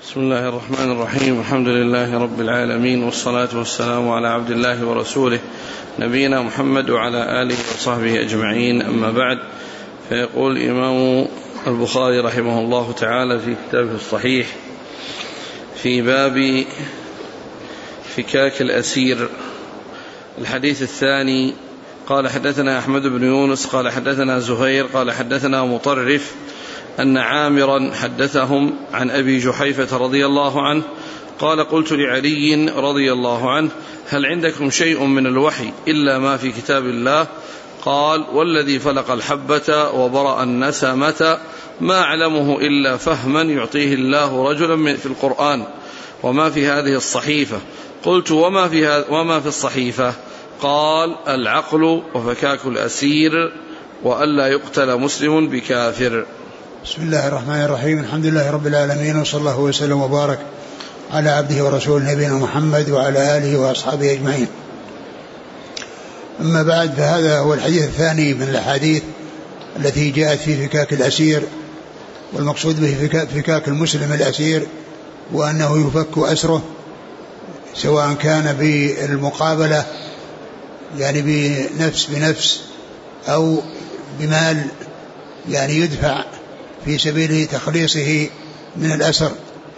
بسم الله الرحمن الرحيم. الحمد لله رب العالمين، والصلاة والسلام على عبد الله ورسوله نبينا محمد وعلى آله وصحبه أجمعين، أما بعد. فيقول الإمام البخاري رحمه الله تعالى في كتابه الصحيح في باب فكاك الأسير الحديث الثاني: قال حدثنا أحمد بن يونس قال حدثنا زهير قال حدثنا مطرف أن عامرا حدثهم عن أبي جحيفة رضي الله عنه قال: قلت لعلي رضي الله عنه: هل عندكم شيء من الوحي إلا ما في كتاب الله؟ قال: والذي فلق الحبة وبرأ النسمة ما أعلمه إلا فهما يعطيه الله رجلا في القرآن وما في هذه الصحيفة. قلت: وما في الصحيفة؟ قال: العقل وفكاك الأسير وألا يقتل مسلم بكافر. بسم الله الرحمن الرحيم. الحمد لله رب العالمين، وصلى الله وسلم وبارك على عبده ورسوله نبينا محمد وعلى آله وأصحابه أجمعين. أما بعد، فهذا هو الحديث الثاني من الأحاديث التي جاءت في فكاك الأسير، والمقصود به فكاك المسلم الأسير، وأنه يفك أسره سواء كان بالمقابلة يعني بنفس بنفس أو بمال يعني يدفع في سبيل تخليصه من الأسر.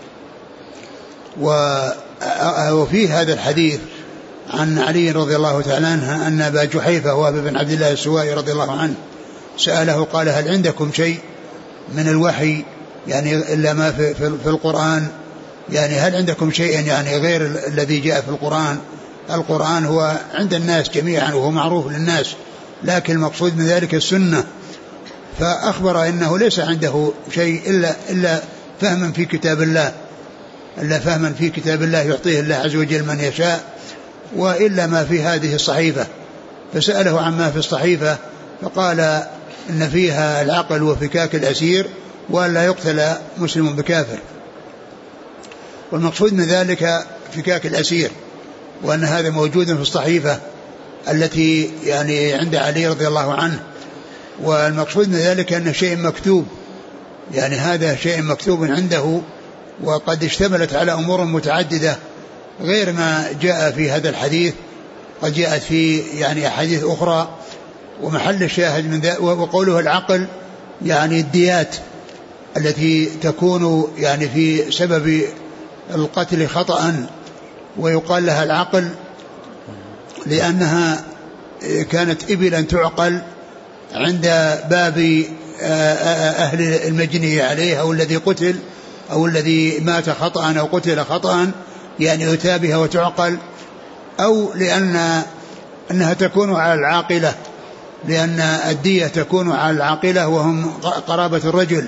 وفي هذا الحديث عن علي رضي الله تعالى عنه أن أبا جحيفة وهب بن عبد الله السوائي رضي الله عنه سأله قال: هل عندكم شيء من الوحي يعني إلا ما في القرآن؟ يعني هل عندكم شيء يعني غير الذي جاء في القرآن؟ القرآن هو عند الناس جميعا وهو معروف للناس، لكن المقصود من ذلك السنة. فأخبر إنه ليس عنده شيء إلا فهما في كتاب الله، إلا فهما في كتاب الله يعطيه الله عز وجل من يشاء، وإلا ما في هذه الصحيفة. فسأله عما في الصحيفة فقال إن فيها العقل وفكاك الأسير ولا يقتل مسلم بكافر. والمقصود من ذلك فكاك الأسير، وأن هذا موجود في الصحيفة التي يعني عند علي رضي الله عنه. والمقصود من ذلك أنه شيء مكتوب، يعني هذا شيء مكتوب عنده، وقد اشتملت على أمور متعددة غير ما جاء في هذا الحديث، قد جاءت في يعني أحاديث أخرى. ومحل الشاهد من ذلك وقوله العقل يعني الديات التي تكون يعني في سبب القتل خطأ، ويقال لها العقل لأنها كانت إبلا تعقل عند باب أهل المجني عليه أو الذي قتل أو الذي مات خطأ أو قتل خطأ، يعني يتابها وتعقل، أو لأنها تكون على العاقلة، لأن الدية تكون على العاقلة وهم قرابة الرجل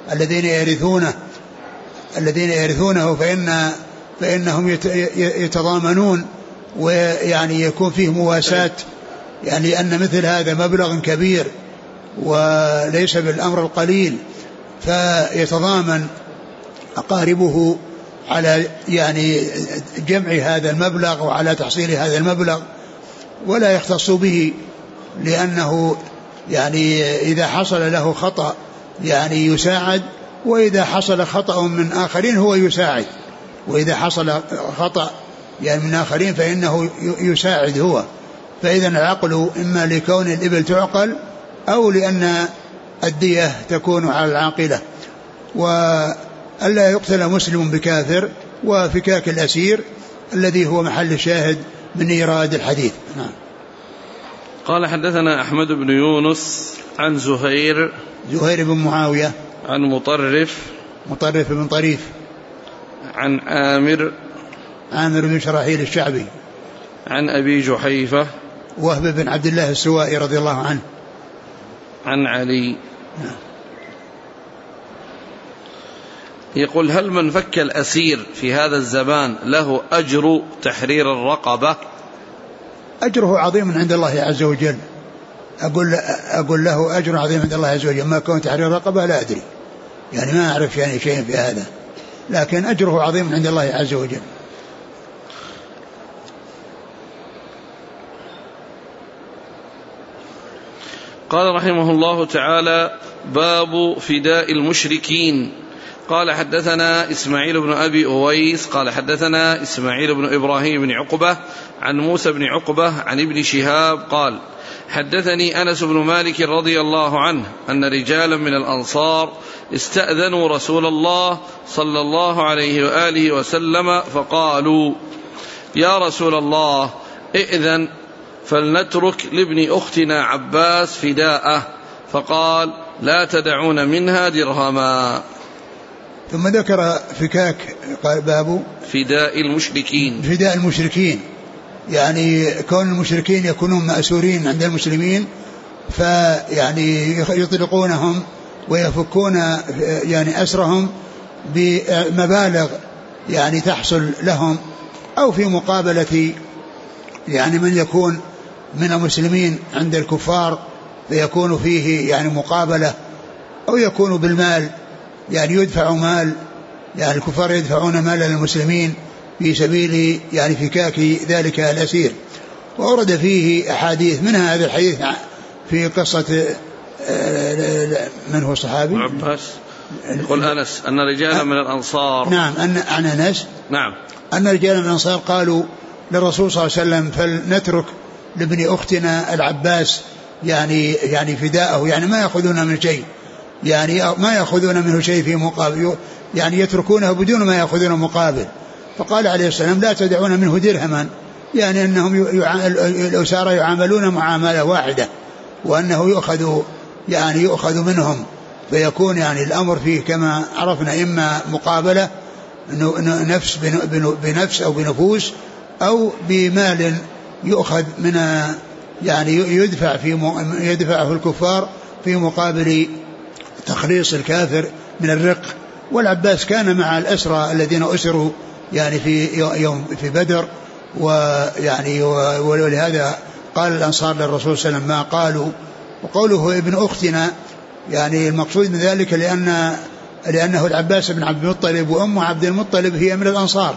الذين يرثونه فإنهم يتضامنون، ويعني يكون فيه مواساة، يعني أن مثل هذا مبلغ كبير وليس بالأمر القليل، فيتضامن أقاربه على يعني جمع هذا المبلغ وعلى تحصيل هذا المبلغ، ولا يختص به، لأنه يعني إذا حصل له خطأ يعني يساعد، وإذا حصل خطأ من آخرين هو يساعد، وإذا حصل خطأ يعني من آخرين فإنه يساعد هو. فإذا العقل إما لكون الإبل تعقل أو لأن الدية تكون على العاقلة. وألا يقتل مسلم بكافر، وفكاك الأسير الذي هو محل الشاهد من إيراد الحديث. قال: حدثنا أحمد بن يونس عن زهير بن معاوية عن مطرف بن طريف عن عامر بن شراحيل الشعبي عن أبي جحيفة وهب بن عبد الله السوائي رضي الله عنه عن علي. يقول: هل من فك الأسير في هذا الزمان له أجر تحرير الرقبة؟ أجره عظيم عند الله عز وجل. أقول له أجر عظيم عند الله عز وجل، ما كون تحرير الرقبة لا أدري، يعني ما أعرف يعني شيء في هذا، لكن أجره عظيم عند الله عز وجل. قال رحمه الله تعالى: باب فداء المشركين. قال حدثنا إسماعيل بن أبي أويس قال حدثنا إسماعيل بن إبراهيم بن عقبة عن موسى بن عقبة عن ابن شهاب قال حدثني أنس بن مالك رضي الله عنه أن رجالا من الأنصار استأذنوا رسول الله صلى الله عليه وآله وسلم فقالوا يا رسول الله ائذن فلنترك لابن أختنا عباس فداءه، فقال لا تدعون منها درهما. ثم ذكر فكاك قال باب فداء المشركين. فداء المشركين يعني كون المشركين يكونون مأسورين عند المسلمين فيعني يطلقونهم ويفكون يعني أسرهم بمبالغ يعني تحصل لهم، أو في مقابلة يعني من يكون من المسلمين عند الكفار فيكون فيه يعني مقابلة، أو يكون بالمال يعني يدفع مال، يعني الكفار يدفعون مال للمسلمين في سبيل يعني فكاك ذلك الأسير. وأورد فيه أحاديث، منها هذا الحديث في قصة من هو الصحابي؟ عباس. يقول أنس أن رجالا من الأنصار. نعم عن أنس. نعم أن رجالا من الأنصار قالوا للرسول صلى الله عليه وسلم فلنترك لابن أختنا العباس يعني فداءه، يعني ما يأخذون من شيء، يعني ما يأخذون منه شيء في مقابل، يعني يتركونه بدون ما يأخذون مقابل. فقال عليه السلام لا تدعون منه درهما، يعني أنهم الأسارى يعاملون معاملة واحدة، وأنه يؤخذ منهم، فيكون يعني الأمر فيه كما عرفنا إما مقابلة نفس بنفس أو بنفوس، أو بمال يؤخذ من يعني يدفعه الكفار في مقابل تخليص الكافر من الرق. والعباس كان مع الأسرى الذين أسروا يعني في بدر، ويعني ولهذا قال الأنصار للرسول صلى الله عليه وسلم ما قالوا. وقوله ابن أختنا يعني المقصود من ذلك لأنه العباس بن عبد المطلب وأم عبد المطلب هي من الأنصار،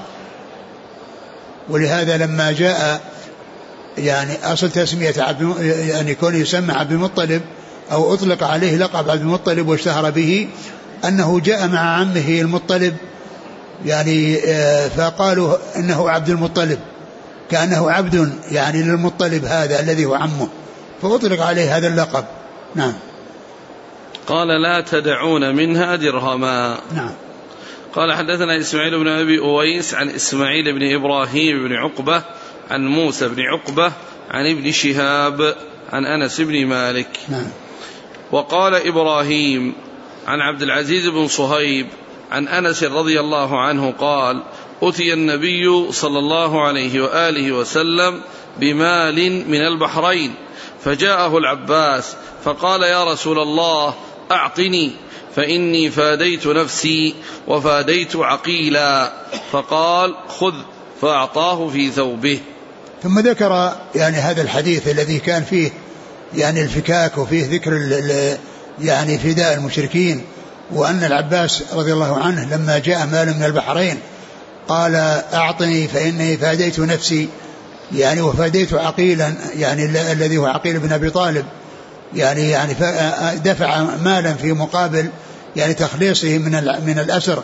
ولهذا لما جاء يعني أصل تسمية يعني كونه يسمى عبد المطلب أو أطلق عليه لقب عبد المطلب واشتهر به أنه جاء مع عمه المطلب، يعني فقالوا إنه عبد المطلب كأنه عبد يعني للمطلب هذا الذي هو عمه، فأطلق عليه هذا اللقب. نعم. قال لا تدعون منها درهما. نعم. قال حدثنا إسماعيل بن أبي أويس عن إسماعيل بن إبراهيم بن عقبة عن موسى بن عقبة عن ابن شهاب عن أنس بن مالك. نعم. وقال إبراهيم عن عبد العزيز بن صهيب عن أنس رضي الله عنه قال أتي النبي صلى الله عليه وآله وسلم بمال من البحرين، فجاءه العباس فقال يا رسول الله أعطني فإني فاديت نفسي وفاديت عقيلا، فقال خذ، فأعطاه في ثوبه. ثم ذكر يعني هذا الحديث الذي كان فيه يعني الفكاك وفيه ذكر يعني فداء المشركين، وأن العباس رضي الله عنه لما جاء مال من البحرين قال أعطني فإني فاديت نفسي يعني وفاديت عقيلا، يعني الذي هو عقيل بن أبي طالب، يعني دفع مالا في مقابل يعني تخليصه من الأسر،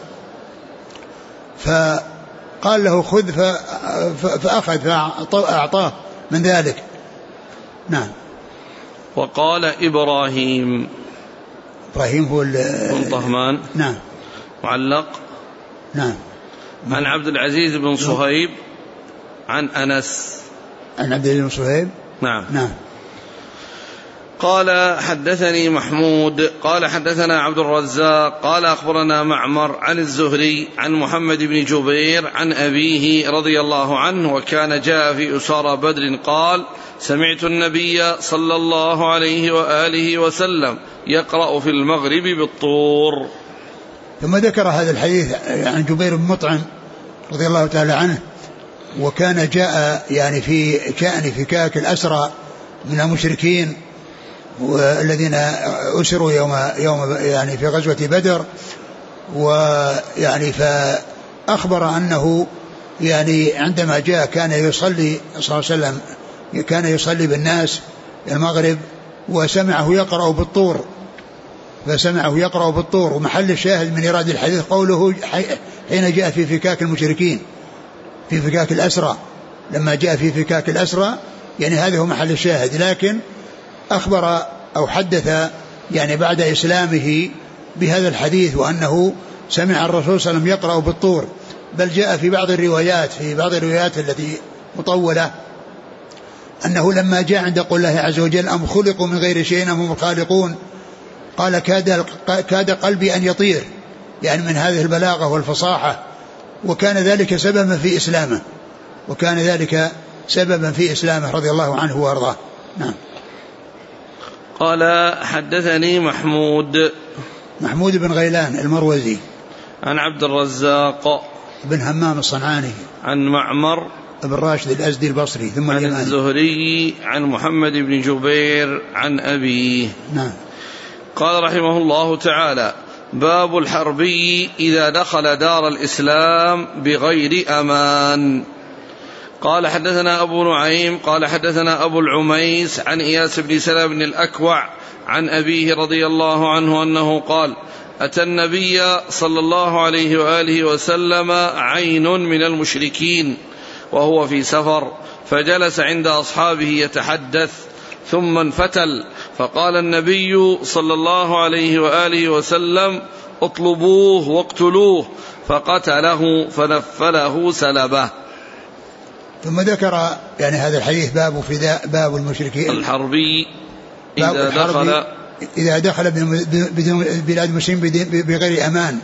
فقال له خذ، فأخذ فأعطاه من ذلك. نعم. وقال إبراهيم هو بن طهمان. نعم. معلق. نعم. عن عبد العزيز بن صهيب عن أنس. عن عبد العزيز بن صهيب. نعم. نعم. قال حدثني محمود قال حدثنا عبد الرزاق قال أخبرنا معمر عن الزهري عن محمد بن جبير عن أبيه رضي الله عنه وكان جاء في أسارى بدر قال سمعت النبي صلى الله عليه وآله وسلم يقرأ في المغرب بالطور. ثم ذكر هذا الحديث عن جبير بن مطعم رضي الله تعالى عنه، وكان جاء يعني في شأن فكاك الأسرى من المشركين والذين أسروا يوم يعني في غزوة بدر، ويعني فأخبر أنه يعني عندما جاء كان يصلي صلى الله عليه وسلم، كان يصلي بالناس المغرب وسمعه يقرأ بالطور، فسمعه يقرأ بالطور. ومحل الشاهد من إيراد الحديث قوله حين جاء في فكاك المشركين، في فكاك الأسرى، لما جاء في فكاك الأسرى، يعني هذا هو محل الشاهد. لكن أخبر أو حدث يعني بعد إسلامه بهذا الحديث، وأنه سمع الرسول صلى الله عليه وسلم يقرأ بالطور. بل جاء في بعض الروايات التي مطولة أنه لما جاء عند قول الله عز وجل أم خلقوا من غير شيء أم هم الخالقون، قال كاد قلبي أن يطير، يعني من هذه البلاغة والفصاحة. وكان ذلك سببا في إسلامه رضي الله عنه وأرضاه. نعم. قال حدثني محمود بن غيلان المروزي عن عبد الرزاق بن همام الصنعاني عن معمر بن راشد الأزدي البصري ثم عن الزهري عن محمد بن جبير عن أبيه. نعم. قال رحمه الله تعالى: باب الحربي إذا دخل دار الإسلام بغير أمان. قال حدثنا أبو نعيم قال حدثنا أبو العميس عن إياس بن سلمة بن الأكوع عن أبيه رضي الله عنه أنه قال: أتى النبي صلى الله عليه وآله وسلم عين من المشركين وهو في سفر، فجلس عند أصحابه يتحدث، ثم انفتل، فقال النبي صلى الله عليه وآله وسلم: اطلبوه واقتلوه، فقتله فنفله سلبه. ثم ذكر يعني هذا الحديث باب المشركين الحربي إذا دخل بلاد المسلمين بغير أمان.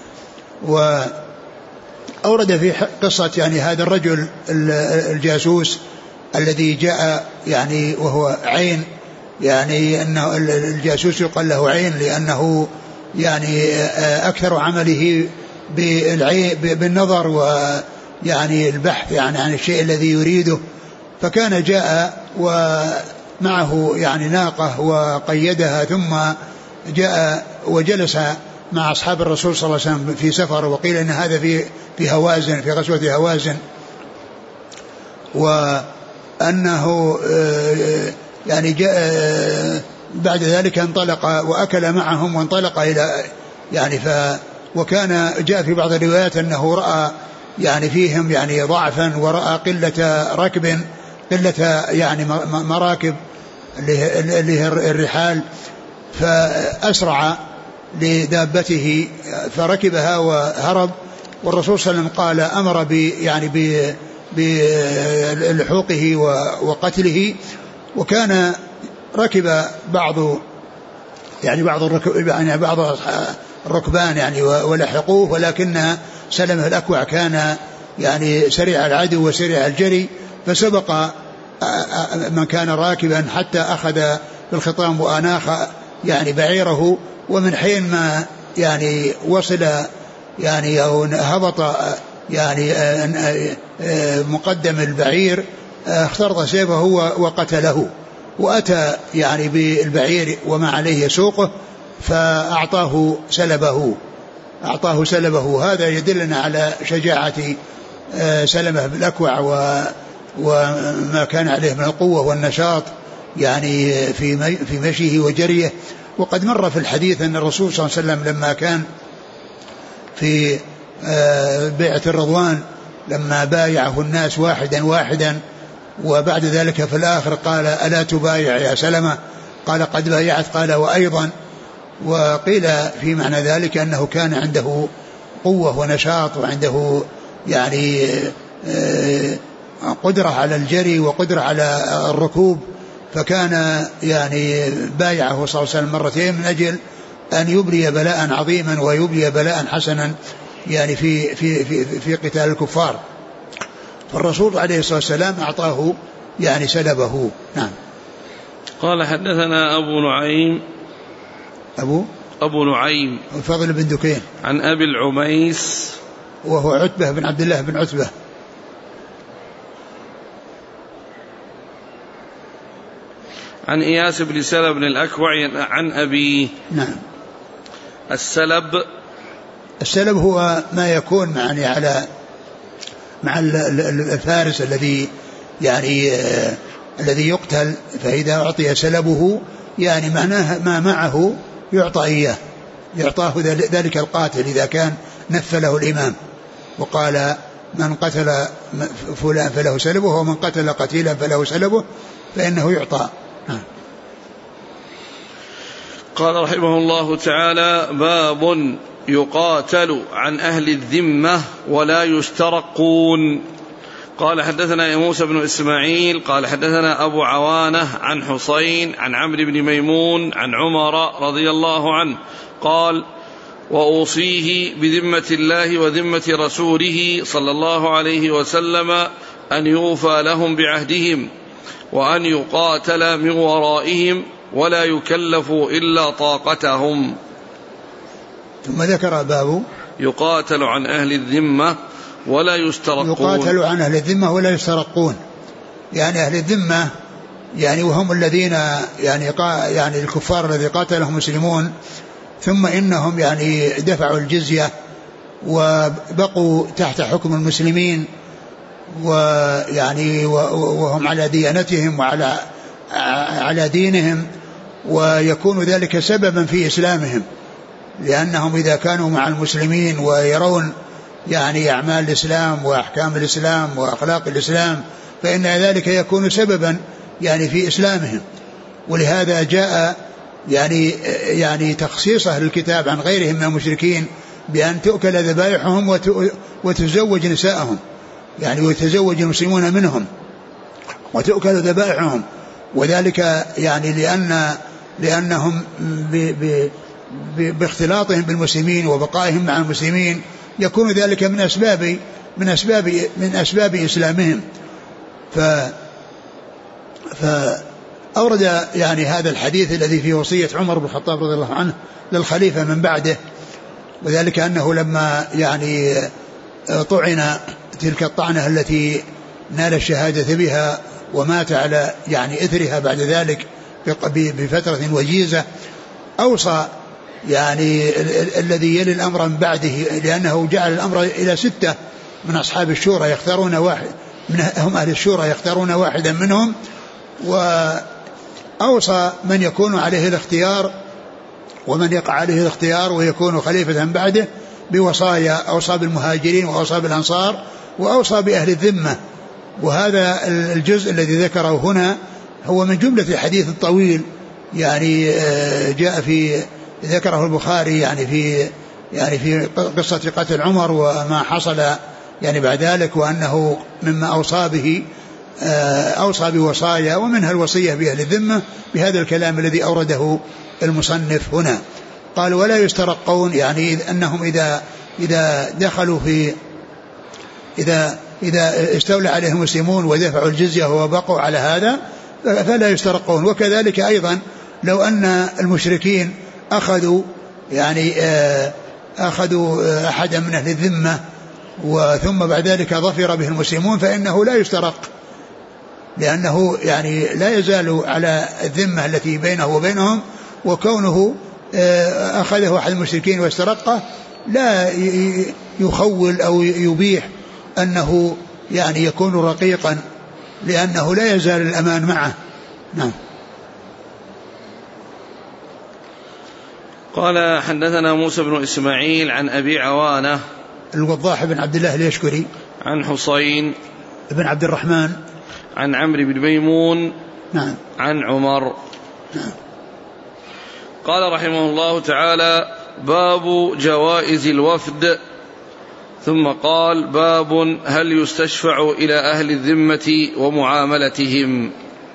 وأورد في قصة يعني هذا الرجل الجاسوس الذي جاء يعني وهو عين، يعني أنه الجاسوس يقال له عين لأنه يعني أكثر عمله بالنظر ويعني البحث يعني عن الشيء الذي يريده. فكان جاء ومعه يعني ناقة وقيدها، ثم جاء وجلس مع أصحاب الرسول صلى الله عليه وسلم في سفر، وقيل أن هذا في هوازن، في غزوة هوازن، وأنه يعني جاء بعد ذلك انطلق وأكل معهم وانطلق إلى يعني وكان جاء في بعض الروايات أنه رأى يعني فيهم يعني ضعفا، ورأى قلة يعني مراكب اللي هي الرحال، فأسرع لدابته فركبها وهرب. والرسول صلى الله عليه وسلم قال أمر بلحوقه وقتله. وكان ركب بعض الركبان يعني ولحقوه، ولكن سلمة الأكوع كان يعني سريع العدو وسريع الجري، فسبق من كان راكبا حتى أخذ بالخطام وأناخ يعني بعيره. ومن حين ما يعني وصل يعني أو هبط يعني مقدم البعير اخترط سيفه وقتله، وأتى يعني بالبعير وما عليه سوقه فأعطاه سلبه. هذا يدلنا على شجاعة سلمة بالأكوع وما كان عليه من القوة والنشاط يعني في مشيه وجريه. وقد مر في الحديث أن الرسول صلى الله عليه وسلم لما كان في بيعة الرضوان لما بايعه الناس واحدا وبعد ذلك في الآخر قال: ألا تبايع يا سلمة؟ قال: قد بايعت. قال: وأيضا. وقيل في معنى ذلك أنه كان عنده قوة ونشاط، وعنده يعني قدرة على الجري وقدرة على الركوب، فكان يعني بايعه صلى الله عليه وسلم مرتين من أجل أن يبلي بلاء عظيما ويبلي بلاء حسنا يعني في قتال الكفار. فالرسول عليه الصلاة والسلام أعطاه يعني سلبه. نعم. قال حدثنا أبو نعيم الفضل بن دكين عن أبي العميس وهو عتبة بن عبد الله بن عتبة عن إياس بن سلمة بن الأكوع عن أبيه. نعم. السلب هو ما يكون يعني مع الفارس الذي يعني الذي يقتل، فإذا أعطي سلبه يعني معناه ما معه يعطى إياه، يعطاه ذلك القاتل إذا كان نفله الإمام، وقال من قتل فلان فله سلبه، ومن قتل قتيلا فله سلبه، فإنه يعطى. قال رحمه الله تعالى: باب يقاتل عن أهل الذمة ولا يسترقون. قال حدثنا موسى بن إسماعيل قال حدثنا أبو عوانة عن حسين عن عمرو بن ميمون عن عمر رضي الله عنه قال: وأوصيه بذمة الله وذمة رسوله صلى الله عليه وسلم أن يوفى لهم بعهدهم، وأن يقاتل من ورائهم ولا يكلف إلا طاقتهم. ثم ذكر باب يقاتل عن أهل الذمة ولا يسترقون. يقاتل عن أهل الذمة ولا يسترقون، يعني أهل الذمة يعني وهم الذين يعني الكفار الذي قاتلهم المسلمون، ثم إنهم يعني دفعوا الجزية وبقوا تحت حكم المسلمين، ويعني وهم على ديانتهم وعلى دينهم، ويكون ذلك سببا في إسلامهم، لأنهم إذا كانوا مع المسلمين ويرون يعني أعمال الإسلام وأحكام الإسلام وأخلاق الإسلام، فإن ذلك يكون سببا يعني في إسلامهم. ولهذا جاء يعني تخصيص أهل الكتاب عن غيرهم من المشركين بأن تؤكل ذبائحهم وتزوج نساءهم، يعني ويتزوج المسلمون منهم وتؤكل ذبائحهم، وذلك يعني لأنهم باختلاطهم بالمسلمين وبقائهم مع المسلمين يكون ذلك من أسباب إسلامهم. فأورد يعني هذا الحديث الذي فيه وصية عمر بن الخطاب رضي الله عنه للخليفة من بعده، وذلك أنه لما يعني طعن تلك الطعنة التي نال الشهادة بها ومات على يعني إثرها بعد ذلك بفترة وجيزة، أوصى يعني الذي يلي الأمر من بعده، لأنه جعل الأمر إلى 6 من أصحاب الشورى يختارون واحد هم أهل الشورى يختارون واحدا منهم، وأوصى من يكون عليه الاختيار ومن يقع عليه الاختيار ويكون خليفة بعده بوصايا، أوصى بالمهاجرين وأوصى بالأنصار وأوصى بأهل الذمة. وهذا الجزء الذي ذكره هنا هو من جملة الحديث الطويل يعني جاء في ذكره البخاري يعني في قصة قتل عمر وما حصل يعني بعد ذلك، وأنه مما أوصى به أوصى بوصايا ومنها الوصية بأهل الذمة بهذا الكلام الذي أورده المصنف هنا. قال ولا يسترقون، يعني أنهم إذا دخلوا في إذا استولى عليهم المسلمون ودفعوا الجزية وبقوا على هذا فلا يسترقون. وكذلك أيضا لو أن المشركين أخذوا أحدا من أهل الذمة وثم بعد ذلك ظفر به المسلمون فإنه لا يسترق، لأنه يعني لا يزال على الذمة التي بينه وبينهم، وكونه أخذه أحد المشركين واسترقه لا يخول أو يبيح أنه يعني يكون رقيقا، لأنه لا يزال الأمان معه. نعم. قال حدثنا موسى بن إسماعيل عن أبي عوانة الوضاح بن عبد الله اليشكري عن حسين بن عبد الرحمن عن عمرو بن ميمون نعم عن عمر نعم. قال رحمه الله تعالى: باب جوائز الوفد. ثم قال: باب هل يستشفع إلى أهل الذمة ومعاملتهم.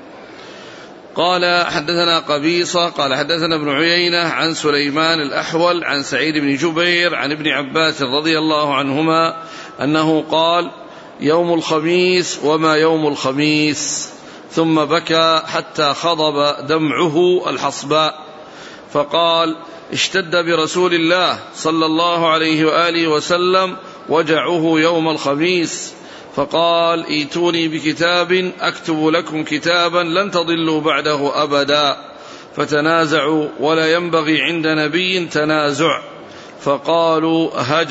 قال حدثنا قبيصة قال حدثنا ابن عيينة عن سليمان الأحول عن سعيد بن جبير عن ابن عباس رضي الله عنهما أنه قال: يوم الخميس وما يوم الخميس، ثم بكى حتى خضب دمعه الحصباء، فقال: اشتد برسول الله صلى الله عليه وآله وسلم وجعه يوم الخميس، فقال: ائتوني بكتاب أكتب لكم كتابا لن تضلوا بعده أبدا، فتنازعوا ولا ينبغي عند نبي تنازع، فقالوا: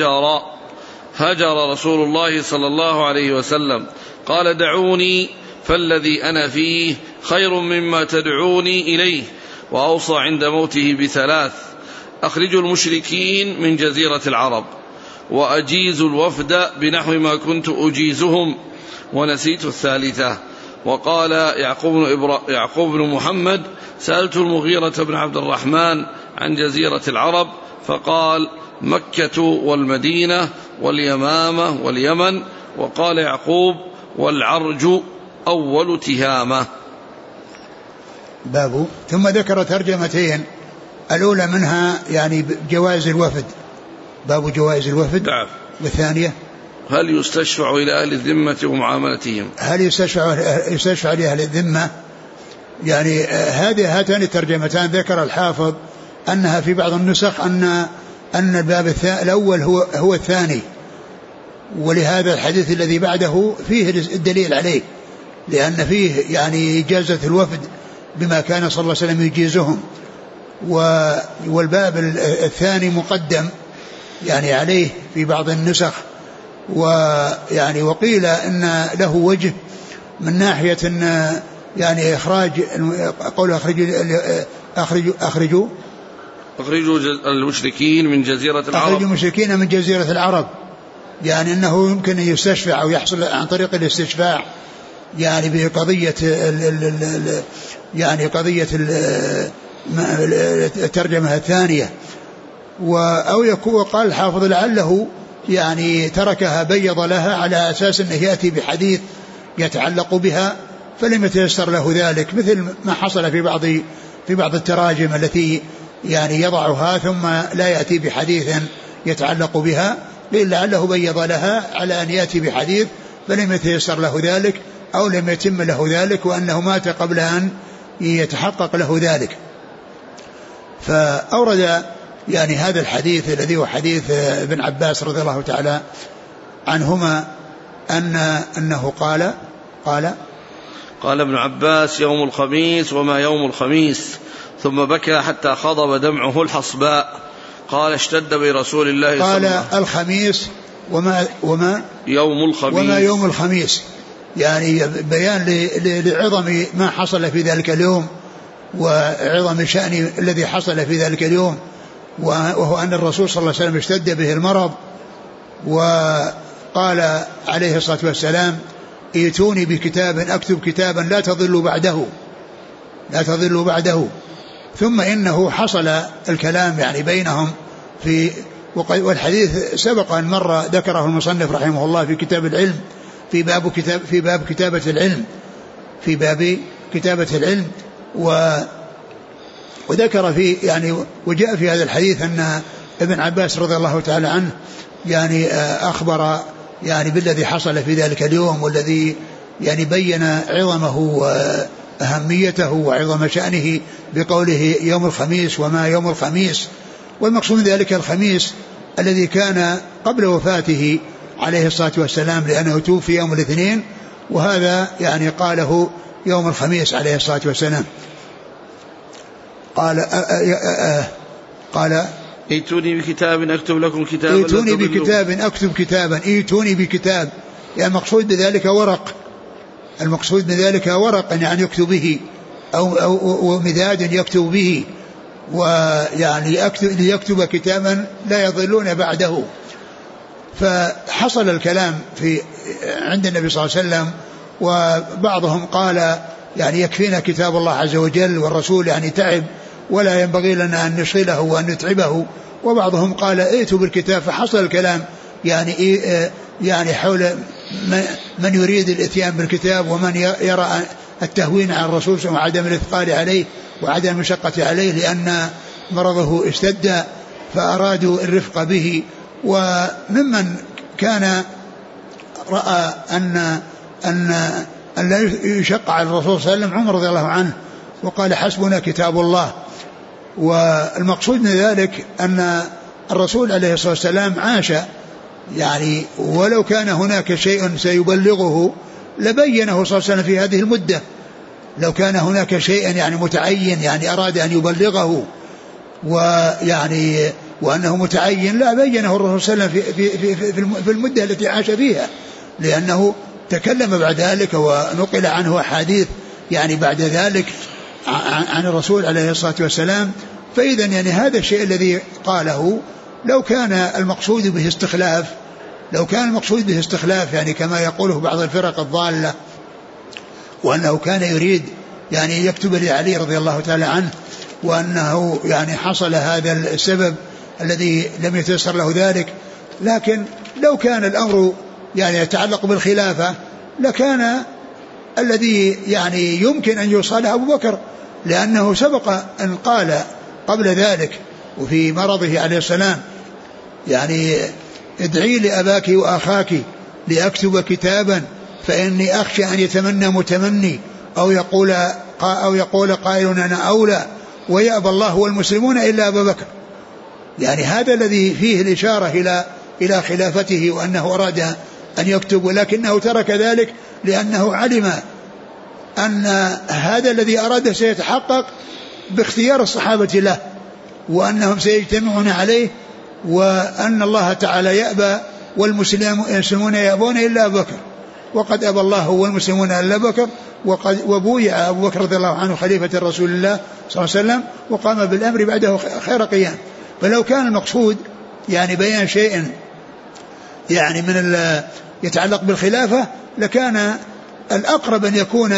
هجر رسول الله صلى الله عليه وسلم. قال: دعوني فالذي أنا فيه خير مما تدعوني إليه. وأوصى عند موته ب3: أخرجوا المشركين من جزيرة العرب وأجيزوا الوفد بنحو ما كنت أجيزهم، ونسيت الثالثة. وقال يعقوب بن محمد سألت المغيرة بن عبد الرحمن عن جزيرة العرب فقال مكة والمدينة واليمامة واليمن. وقال يعقوب والعرج أول تهامة. باب. ثم ذكر ترجمتين، الأولى منها يعني جواز الوفد، باب جواز الوفد. والثانية هل يستشفع إلى أهل الذمة ومعاملتهم، هل يستشفع لأهل الذمة. يعني هاتان الترجمتان ذكر الحافظ أنها في بعض النسخ أن الباب الأول هو الثاني، ولهذا الحديث الذي بعده فيه الدليل عليه، لأن فيه يعني إجازة الوفد بما كان صلى الله عليه وسلم يجيزهم، والباب الثاني مقدم يعني عليه في بعض النسخ. ويعني وقيل إن له وجه من ناحية إن يعني إخراج قول أخرجوا المشركين من جزيرة العرب، أخرجوا المشركين من جزيرة العرب، يعني أنه يمكن أن يستشفع أو يحصل عن طريق الاستشفاع يعني بقضية يعني قضية الترجمة الثانية. أو يكون قال الحافظ لعله يعني تركها بيض لها على أساس أنه يأتي بحديث يتعلق بها فلم يتيسر له ذلك، مثل ما حصل في بعض التراجم التي يعني يضعها ثم لا يأتي بحديث يتعلق بها، لعله بيض لها على أن يأتي بحديث فلم يتيسر له ذلك أو لم يتم له ذلك، وأنه مات قبل أن يتحقق له ذلك. فأورد يعني هذا الحديث الذي هو حديث ابن عباس رضي الله تعالى عنهما أنه قال ابن عباس يوم الخميس وما يوم الخميس، ثم بكى حتى خضب دمعه الحصباء. قال اشتد برسول الله صلى الله عليه وسلم. قال الخميس وما يوم الخميس، يعني بيان لعظم ما حصل في ذلك اليوم وعظم شأن الذي حصل في ذلك اليوم، وهو أن الرسول صلى الله عليه وسلم اشتد به المرض، وقال عليه الصلاة والسلام ائتوني بكتاب أكتب كتابا لا تضلوا بعده. ثم إنه حصل الكلام يعني بينهم والحديث سبق أن مرة ذكره المصنف رحمه الله في كتاب العلم في باب كتابة العلم وذكر في يعني وجاء في هذا الحديث أن ابن عباس رضي الله تعالى عنه يعني أخبر يعني بالذي حصل في ذلك اليوم، والذي يعني بين عظمه وأهميته وعظم شأنه بقوله يوم الخميس وما يوم الخميس. والمقصود من ذلك الخميس الذي كان قبل وفاته عليه الصلاة والسلام، لأنه توفي يوم الاثنين، وهذا يعني قاله يوم الخميس عليه الصلاة والسلام. قال ائتوني بكتاب أكتب لكم كتابا، ائتوني بكتاب أكتب كتابا، ائتوني بكتاب، يعني المقصود بذلك ورق يعني يكتب به أو مداد يكتب به، ويعني ليكتب كتابا لا يضلون بعده. فحصل الكلام عند النبي صلى الله عليه وسلم، وبعضهم قال يعني يكفينا كتاب الله عز وجل، والرسول يعني تعب ولا ينبغي لنا أن نشغله وأن نتعبه. وبعضهم قال ائتوا بالكتاب. فحصل الكلام يعني حول من يريد الاتيان بالكتاب ومن يرى التهوين على الرسول وعدم الإثقال عليه وعدم المشقة عليه لأن مرضه اشتد، فأرادوا الرفق به. وممن كان رأى أن لا يشق على الرسول صلى الله عليه وسلم عمر رضي الله عنه، وقال حسبنا كتاب الله. والمقصود من ذلك أن الرسول عليه الصلاة والسلام عاش، يعني ولو كان هناك شيء سيبلغه لبينه صلى الله عليه وسلم في هذه المدة. لو كان هناك شيء يعني متعين يعني أراد أن يبلغه ويعني وأنه متعين لا بينه الرسول صلى الله عليه وسلم في المدة التي عاش فيها، لأنه تكلم بعد ذلك ونقل عنه أحاديث يعني بعد ذلك عن الرسول عليه الصلاة والسلام فإذا يعني هذا الشيء الذي قاله لو كان المقصود به استخلاف يعني كما يقوله بعض الفرق الضالة، وأنه كان يريد يعني يكتب لعلي رضي الله تعالى عنه، وأنه يعني حصل هذا السبب الذي لم يتيسر له ذلك. لكن لو كان الأمر يعني يتعلق بالخلافة لكان الذي يعني يمكن أن يوصله أبو بكر، لأنه سبق أن قال قبل ذلك وفي مرضه عليه السلام يعني ادعي لأباك وأخاك لأكتب كتابا فإني أخشى أن يتمنى متمني أو يقول قائل أنا أولى ويأبى الله والمسلمون إلا أبا بكر. يعني هذا الذي فيه الإشارة إلى خلافته وأنه أراد أن يكتب، ولكنه ترك ذلك لأنه علم أن هذا الذي أراد سيتحقق باختيار الصحابة له، وأنهم سيجتمعون عليه، وأن الله تعالى يأبى والمسلمون يأبون إلا أبو بكر، وقد أبى الله والمسلمون إلا أبو بكر، وبويع أبو بكر رضي الله عنه خليفة رسول الله صلى الله عليه وسلم وقام بالأمر بعده خير قيام. فلو كان المقصود يعني بيان شيء يعني من يتعلق بالخلافة لكان الأقرب أن يكون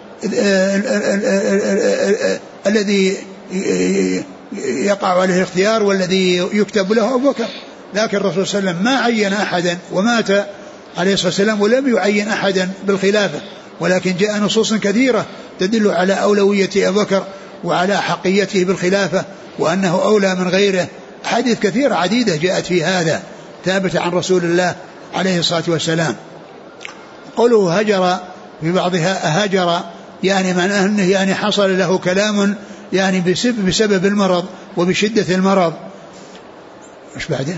الذي يقع عليه الاختيار والذي يكتب له أبو بكر. لكن الرسول صلى الله عليه وسلم ما عين أحدا ومات عليه الصلاة والسلام ولم يعين أحدا بالخلافة، ولكن جاء نصوص كثيرة تدل على أولوية أبو بكر وعلى حقيته بالخلافة وأنه أولى من غيره. حديث كثيرة عديدة جاءت في هذا ثابتة عن رسول الله عليه الصلاة والسلام. قوله هجر في بعضها هجر يعني معناه أنه يعني حصل له كلام يعني بسبب المرض وبشدة المرض. مش بعده؟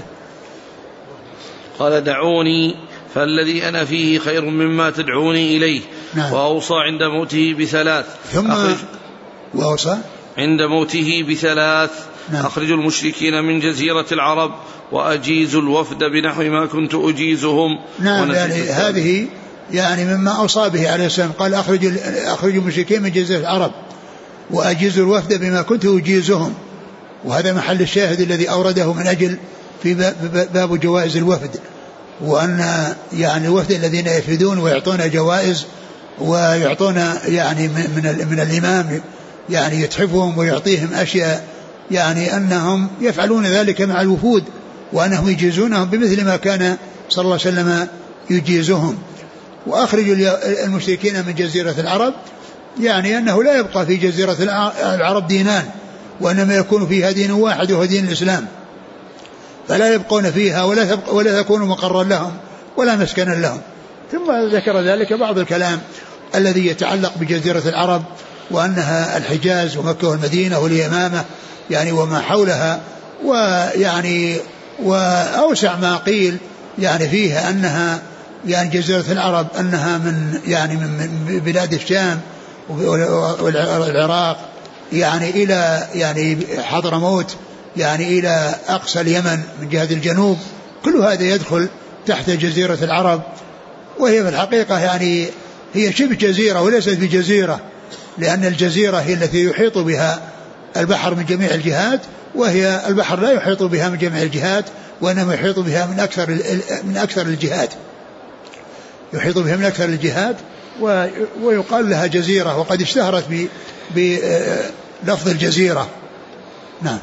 قال دعوني فالذي أنا فيه خير مما تدعوني إليه. نعم. وأوصى عند موته بثلاث. ثم وأوصى عند موته بثلاث. نعم. أخرج المشركين من جزيرة العرب وأجيز الوفد بنحو ما كنت أجيزهم. نعم يعني هذه يعني مما أوصى به عليه السلام، قال أخرج المشركين من جزيرة العرب وأجيز الوفد بما كنت أجيزهم، وهذا محل الشاهد الذي أورده من أجل في باب جوائز الوفد، وأن يعني الوفد الذين يفدون ويعطون جوائز ويعطون يعني من الإمام يعني يتحفهم ويعطيهم أشياء، يعني أنهم يفعلون ذلك مع الوفود وأنهم يجيزونهم بمثل ما كان صلى الله عليه وسلم يجيزهم. وأخرج المشركين من جزيرة العرب يعني أنه لا يبقى في جزيرة العرب دينان، وإنما يكون فيها دين واحد وهو دين الإسلام، فلا يبقون فيها ولا تكون مقرا لهم ولا مسكنا لهم. ثم ذكر ذلك بعض الكلام الذي يتعلق بجزيرة العرب وأنها الحجاز ومكة والمدينة واليمامة يعني وما حولها، ويعني وأوسع ما قيل يعني فيها أنها يعني جزيرة العرب أنها من يعني من بلاد الشام والعراق يعني إلى يعني حضرموت يعني إلى أقصى اليمن من جهة الجنوب، كل هذا يدخل تحت جزيرة العرب، وهي في الحقيقة يعني هي شبه جزيرة وليست بجزيرة، لأن الجزيرة هي التي يحيط بها البحر من جميع الجهات، وهي البحر لا يحيط بها من جميع الجهات وإنما يحيط بها من أكثر الجهات، يحيط بها من أكثر الجهات، ويقال لها جزيرة، وقد اشتهرت بلفظ الجزيرة. نعم.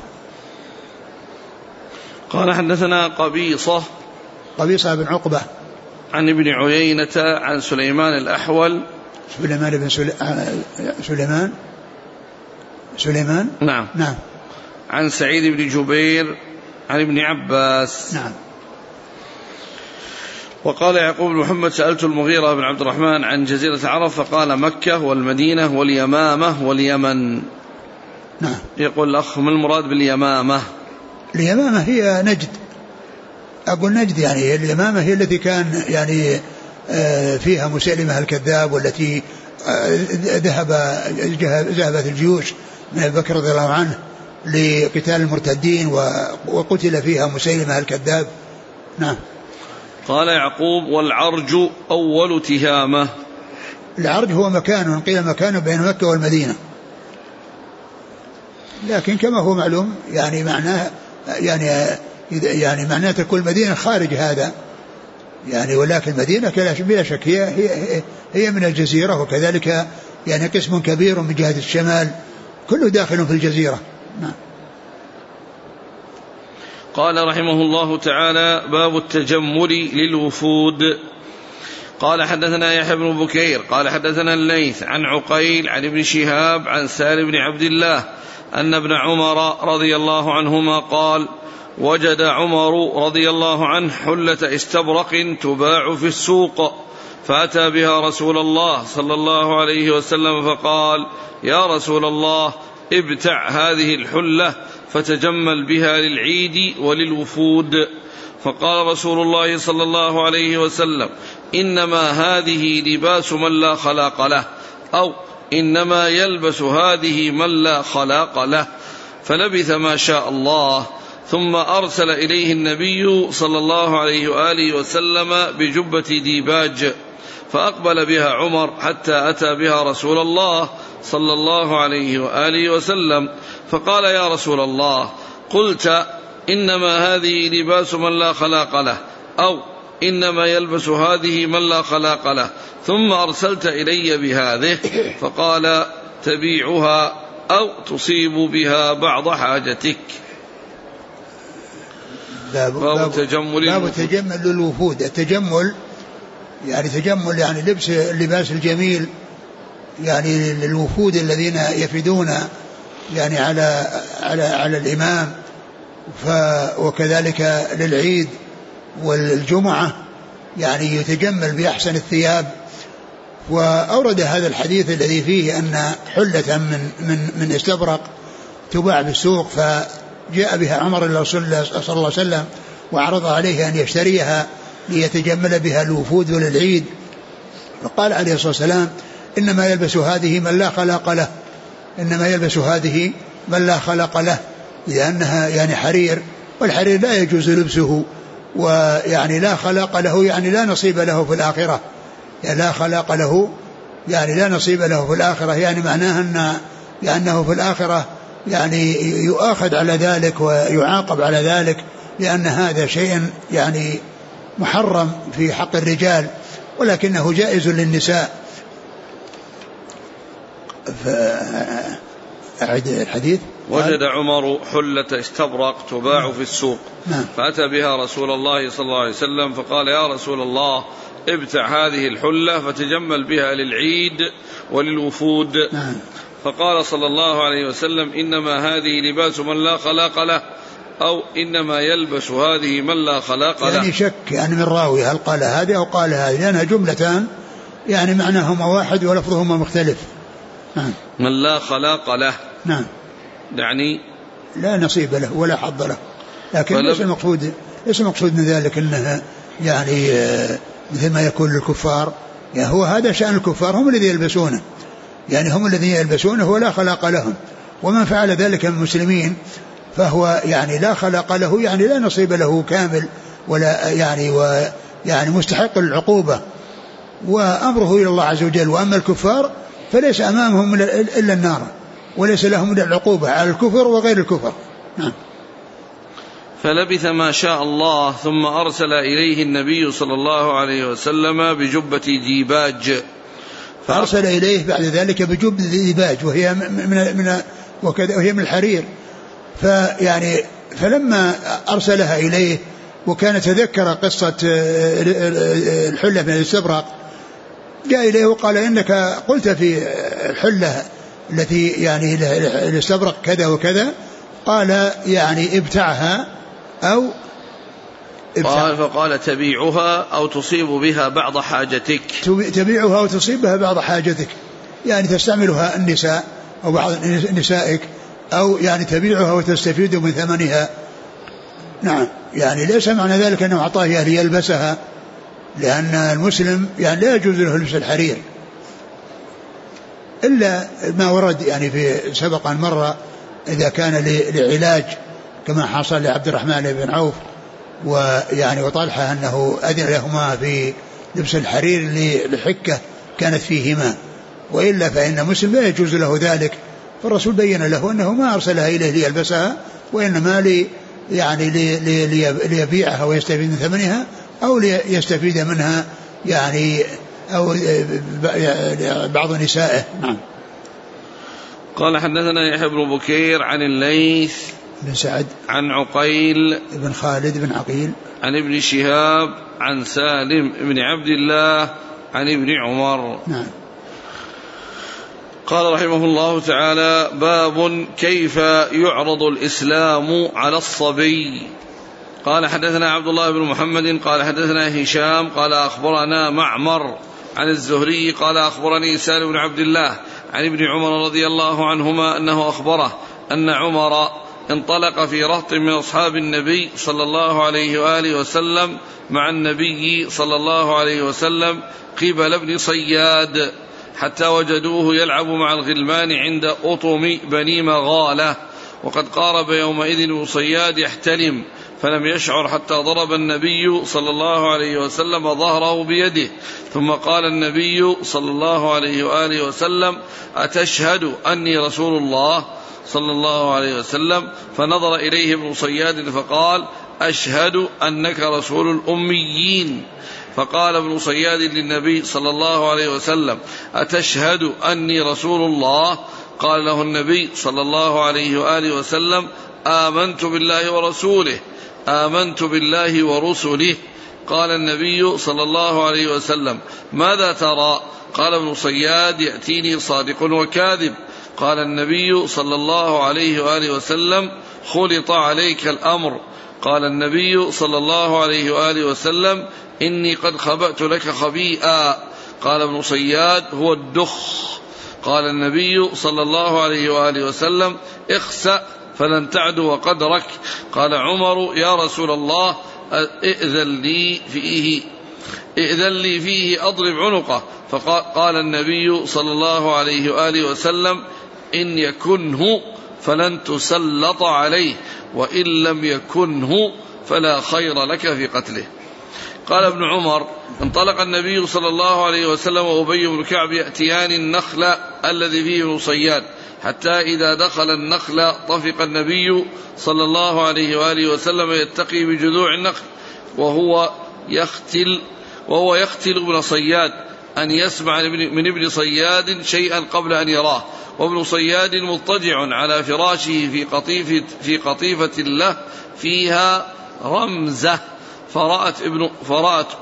قال حدثنا قبيصة بن عقبة عن ابن عيينة عن سليمان الأحول سليمان نعم عن سعيد بن جبير عن ابن عباس. نعم. وقال يعقوب بن محمد سألت المغيرة بن عبد الرحمن عن جزيرة العرب فقال مكة والمدينة واليمامة واليمن. نعم. يقول الأخ ما المراد باليمامة؟ اليمامة هي نجد، أقول نجد يعني اليمامة هي التي كان يعني فيها مسيلمة الكذاب، والتي ذهبت الجيوش من أبي بكر رضي الله عنه لقتال المرتدين وقتل فيها مسيلمة الكذاب. نعم. قال يعقوب والعرج أول تهامة. العرج هو مكان، قيل مكان بين مكة والمدينة. لكن كما هو معلوم يعني معناه يعني معناه تكون المدينة خارج هذا يعني، ولكن المدينة بلا شك هي من الجزيرة، وكذلك يعني قسم كبير من جهة الشمال كله داخل في الجزيرة. نعم. قال رحمه الله تعالى: باب التجمل للوفود. قال حدثنا يحيى بن بكير قال حدثنا الليث عن عقيل عن ابن شهاب عن سالم بن عبد الله أن ابن عمر رضي الله عنهما قال: وجد عمر رضي الله عنه حلة استبرق تباع في السوق، فأتى بها رسول الله صلى الله عليه وسلم فقال: يا رسول الله، ابتع هذه الحلة فتجمل بها للعيد وللوفود. فقال رسول الله صلى الله عليه وسلم: إنما هذه لباس من لا خلاق له، أو إنما يلبس هذه من لا خلاق له. فلبث ما شاء الله، ثم أرسل إليه النبي صلى الله عليه وآله وسلم بجبة ديباج، فأقبل بها عمر حتى أتى بها رسول الله صلى الله عليه وآله وسلم، فقال: يا رسول الله، قلت إنما هذه لباس من لا خلاق له، أو إنما يلبس هذه من لا خلاق له، ثم أرسلت إلي بهذه. فقال: تبيعها أو تصيب بها بعض حاجتك. باب التجمل للوفود. التجمل يعني تجمل يعني لبس اللباس الجميل يعني للوفود الذين يفدون يعني على الإمام، وكذلك للعيد والجمعة يعني يتجمل بأحسن الثياب. وأورد هذا الحديث الذي فيه أن حلة من استبرق تباع بالسوق، فجاء بها عمر إلى رسول الله صلى الله عليه وسلم وعرض عليه أن يشتريها ليتجمل بها الوفود وللعيد، فقال عليه الصلاة والسلام: إنما يلبس هذه من لا خلاق له، إنما يلبس هذه من لا خلاق له، لأنها يعني حرير، والحرير لا يجوز لبسه، ويعني لا خلاق له يعني لا نصيب له في الآخرة، يعني لا خلاق له يعني لا نصيب له في الآخرة، يعني معناها أنه في الآخرة يعني يؤاخذ على ذلك ويعاقب على ذلك، لأن هذا شيء يعني محرم في حق الرجال ولكنه جائز للنساء. أعد الحديث. وجد عمر حلة استبرق تباع في السوق، فأتى بها رسول الله صلى الله عليه وسلم فقال: يا رسول الله، ابتع هذه الحلة فتجمل بها للعيد وللوفود. فقال صلى الله عليه وسلم: إنما هذه لباس من لا خلاق له، أو إنما يلبس هذه من لا خلاق له. يعني شك يعني من راوي هل قال هذه أو قال هذه، لأنها جملتان يعني معناهما واحد ولفظهما مختلف. من لا خلاق له يعني لا نصيب له ولا حظ له، لكن ليس المقصود من ذلك أنها يعني مثل ما يكون للكفار، يعني هو هذا شأن الكفار، هم الذين يلبسونه، يعني هم الذين يلبسونه ولا خلاق لهم، ومن فعل ذلك من المسلمين فهو يعني لا خلاق له، يعني لا نصيب له كامل ولا يعني مستحق العقوبة، وأمره إلى الله عز وجل. وأما الكفار فليس أمامهم إلا النار، وليس لهم إلا العقوبة على الكفر وغير الكفر. فلبث ما شاء الله، ثم أرسل إليه النبي صلى الله عليه وسلم بجبة ديباج، فأرسل إليه بعد ذلك بجبة ديباج وهي من الحرير، فيعني فلما أرسلها إليه وكان تذكر قصة الحلة من الاستبرق، جاء إليه وقال: إنك قلت في الحلة التي يعني الاستبرق كذا وكذا، قال يعني ابتعها أو فقال: تبيعها أو تصيب بها بعض حاجتك. تبيعها أو تصيب بها بعض حاجتك، يعني تستعملها النساء أو بعض نسائك، أو يعني تبيعها وتستفيد من ثمنها. يعني ليس معنى ذلك أنه أعطاها ليلبسها، لأن المسلم يعني لا يجوز له لبس الحرير إلا ما ورد يعني في سبقا مرة، إذا كان لعلاج كما حصل لعبد الرحمن بن عوف ويعني وطلحة أنه أذن لهما في لبس الحرير لحكة كانت فيهما، وإلا فإن المسلم لا يجوز له ذلك، فالرسول بين له أنه ما أرسلها إليه ليلبسها، وإنما ليبيعها ويستفيد من ثمنها أو ليستفيد منها يعني أو بعض نسائه. نعم. قال حدثنا يحيى بن بكير عن الليث بن سعد عن عقيل بن خالد بن عقيل عن ابن شهاب عن سالم بن عبد الله عن ابن عمر. نعم. قال رحمه الله تعالى: باب كيف يعرض الإسلام على الصبي. قال حدثنا عبد الله بن محمد قال حدثنا هشام قال أخبرنا معمر عن الزهري قال أخبرني سالم بن عبد الله عن ابن عمر رضي الله عنهما أنه أخبره أن عمر انطلق في رهط من أصحاب النبي صلى الله عليه وآله وسلم مع النبي صلى الله عليه وسلم قبل ابن صياد حتى وجدوه يلعب مع الغلمان عند أطم بني مغالة، وقد قارب يومئذ ابن صياد يحتلم، فلم يشعر حتى ضرب النبي صلى الله عليه وسلم ظهره بيده، ثم قال النبي صلى الله عليه وآله وسلم: أتشهد أني رسول الله صلى الله عليه وسلم؟ فنظر إليه ابن صياد فقال: أشهد أنك رسول الأميين. فقال ابن صياد للنبي صلى الله عليه وسلم: أتشهد أني رسول الله؟ قال له النبي صلى الله عليه وآله وسلم: آمنت بالله ورسوله، آمنت بالله ورسله. قال النبي صلى الله عليه وسلم: ماذا ترى؟ قال ابن صياد: يأتيني صادق وكاذب. قال النبي صلى الله عليه وآله وسلم: خلط عليك الأمر. قال النبي صلى الله عليه وآله وسلم: إني قد خبأت لك خبيئا. قال ابن صياد: هو الدخ. قال النبي صلى الله عليه وآله وسلم: اخسأ فلن تعدو قدرك. قال عمر: يا رسول الله ائذن لي فيه أضرب عنقه. فقال النبي صلى الله عليه وآله وسلم: إن يكنه فلن تسلط عليه، وإن لم يكنه فلا خير لك في قتله. قال ابن عمر: انطلق النبي صلى الله عليه وسلم وأبي بن كعب يأتيان النخل الذي فيه ابن صياد، حتى إذا دخل النخل طفق النبي صلى الله عليه وآله وسلم يتقي بجذوع النخل وهو يختل ابن صياد أن يسمع من ابن صياد شيئا قبل أن يراه، وابن صياد مضطجع على فراشه في قطيفة له فيها رمزة، فرأت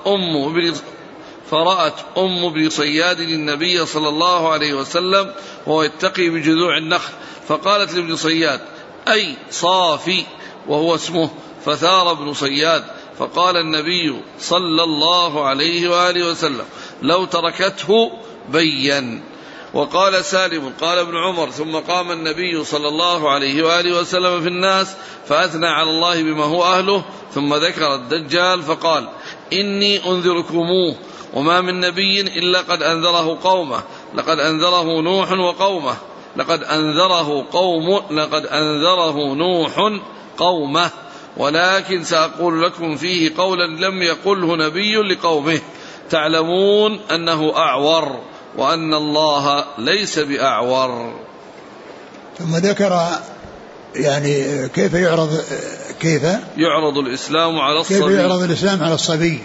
أم ابن صياد النبي صلى الله عليه وسلم وهو يتقي بجذوع النخل، فقالت لابن صياد: أي صافي، وهو اسمه. فثار ابن صياد، فقال النبي صلى الله عليه وآله وسلم: لو تركته بين. وقال سالم: قال ابن عمر: ثم قام النبي صلى الله عليه وآله وسلم في الناس فأثنى على الله بما هو أهله، ثم ذكر الدجال فقال: إني أنذركموه، وما من نبي إلا قد أنذره قومه، لقد أنذره نوح وقومه، لقد أنذره نوح قومه، ولكن سأقول لكم فيه قولا لم يقله نبي لقومه، تعلمون أنه أعور وأن الله ليس بأعور. ثم ذكر يعني كيف يعرض الإسلام على الصبي.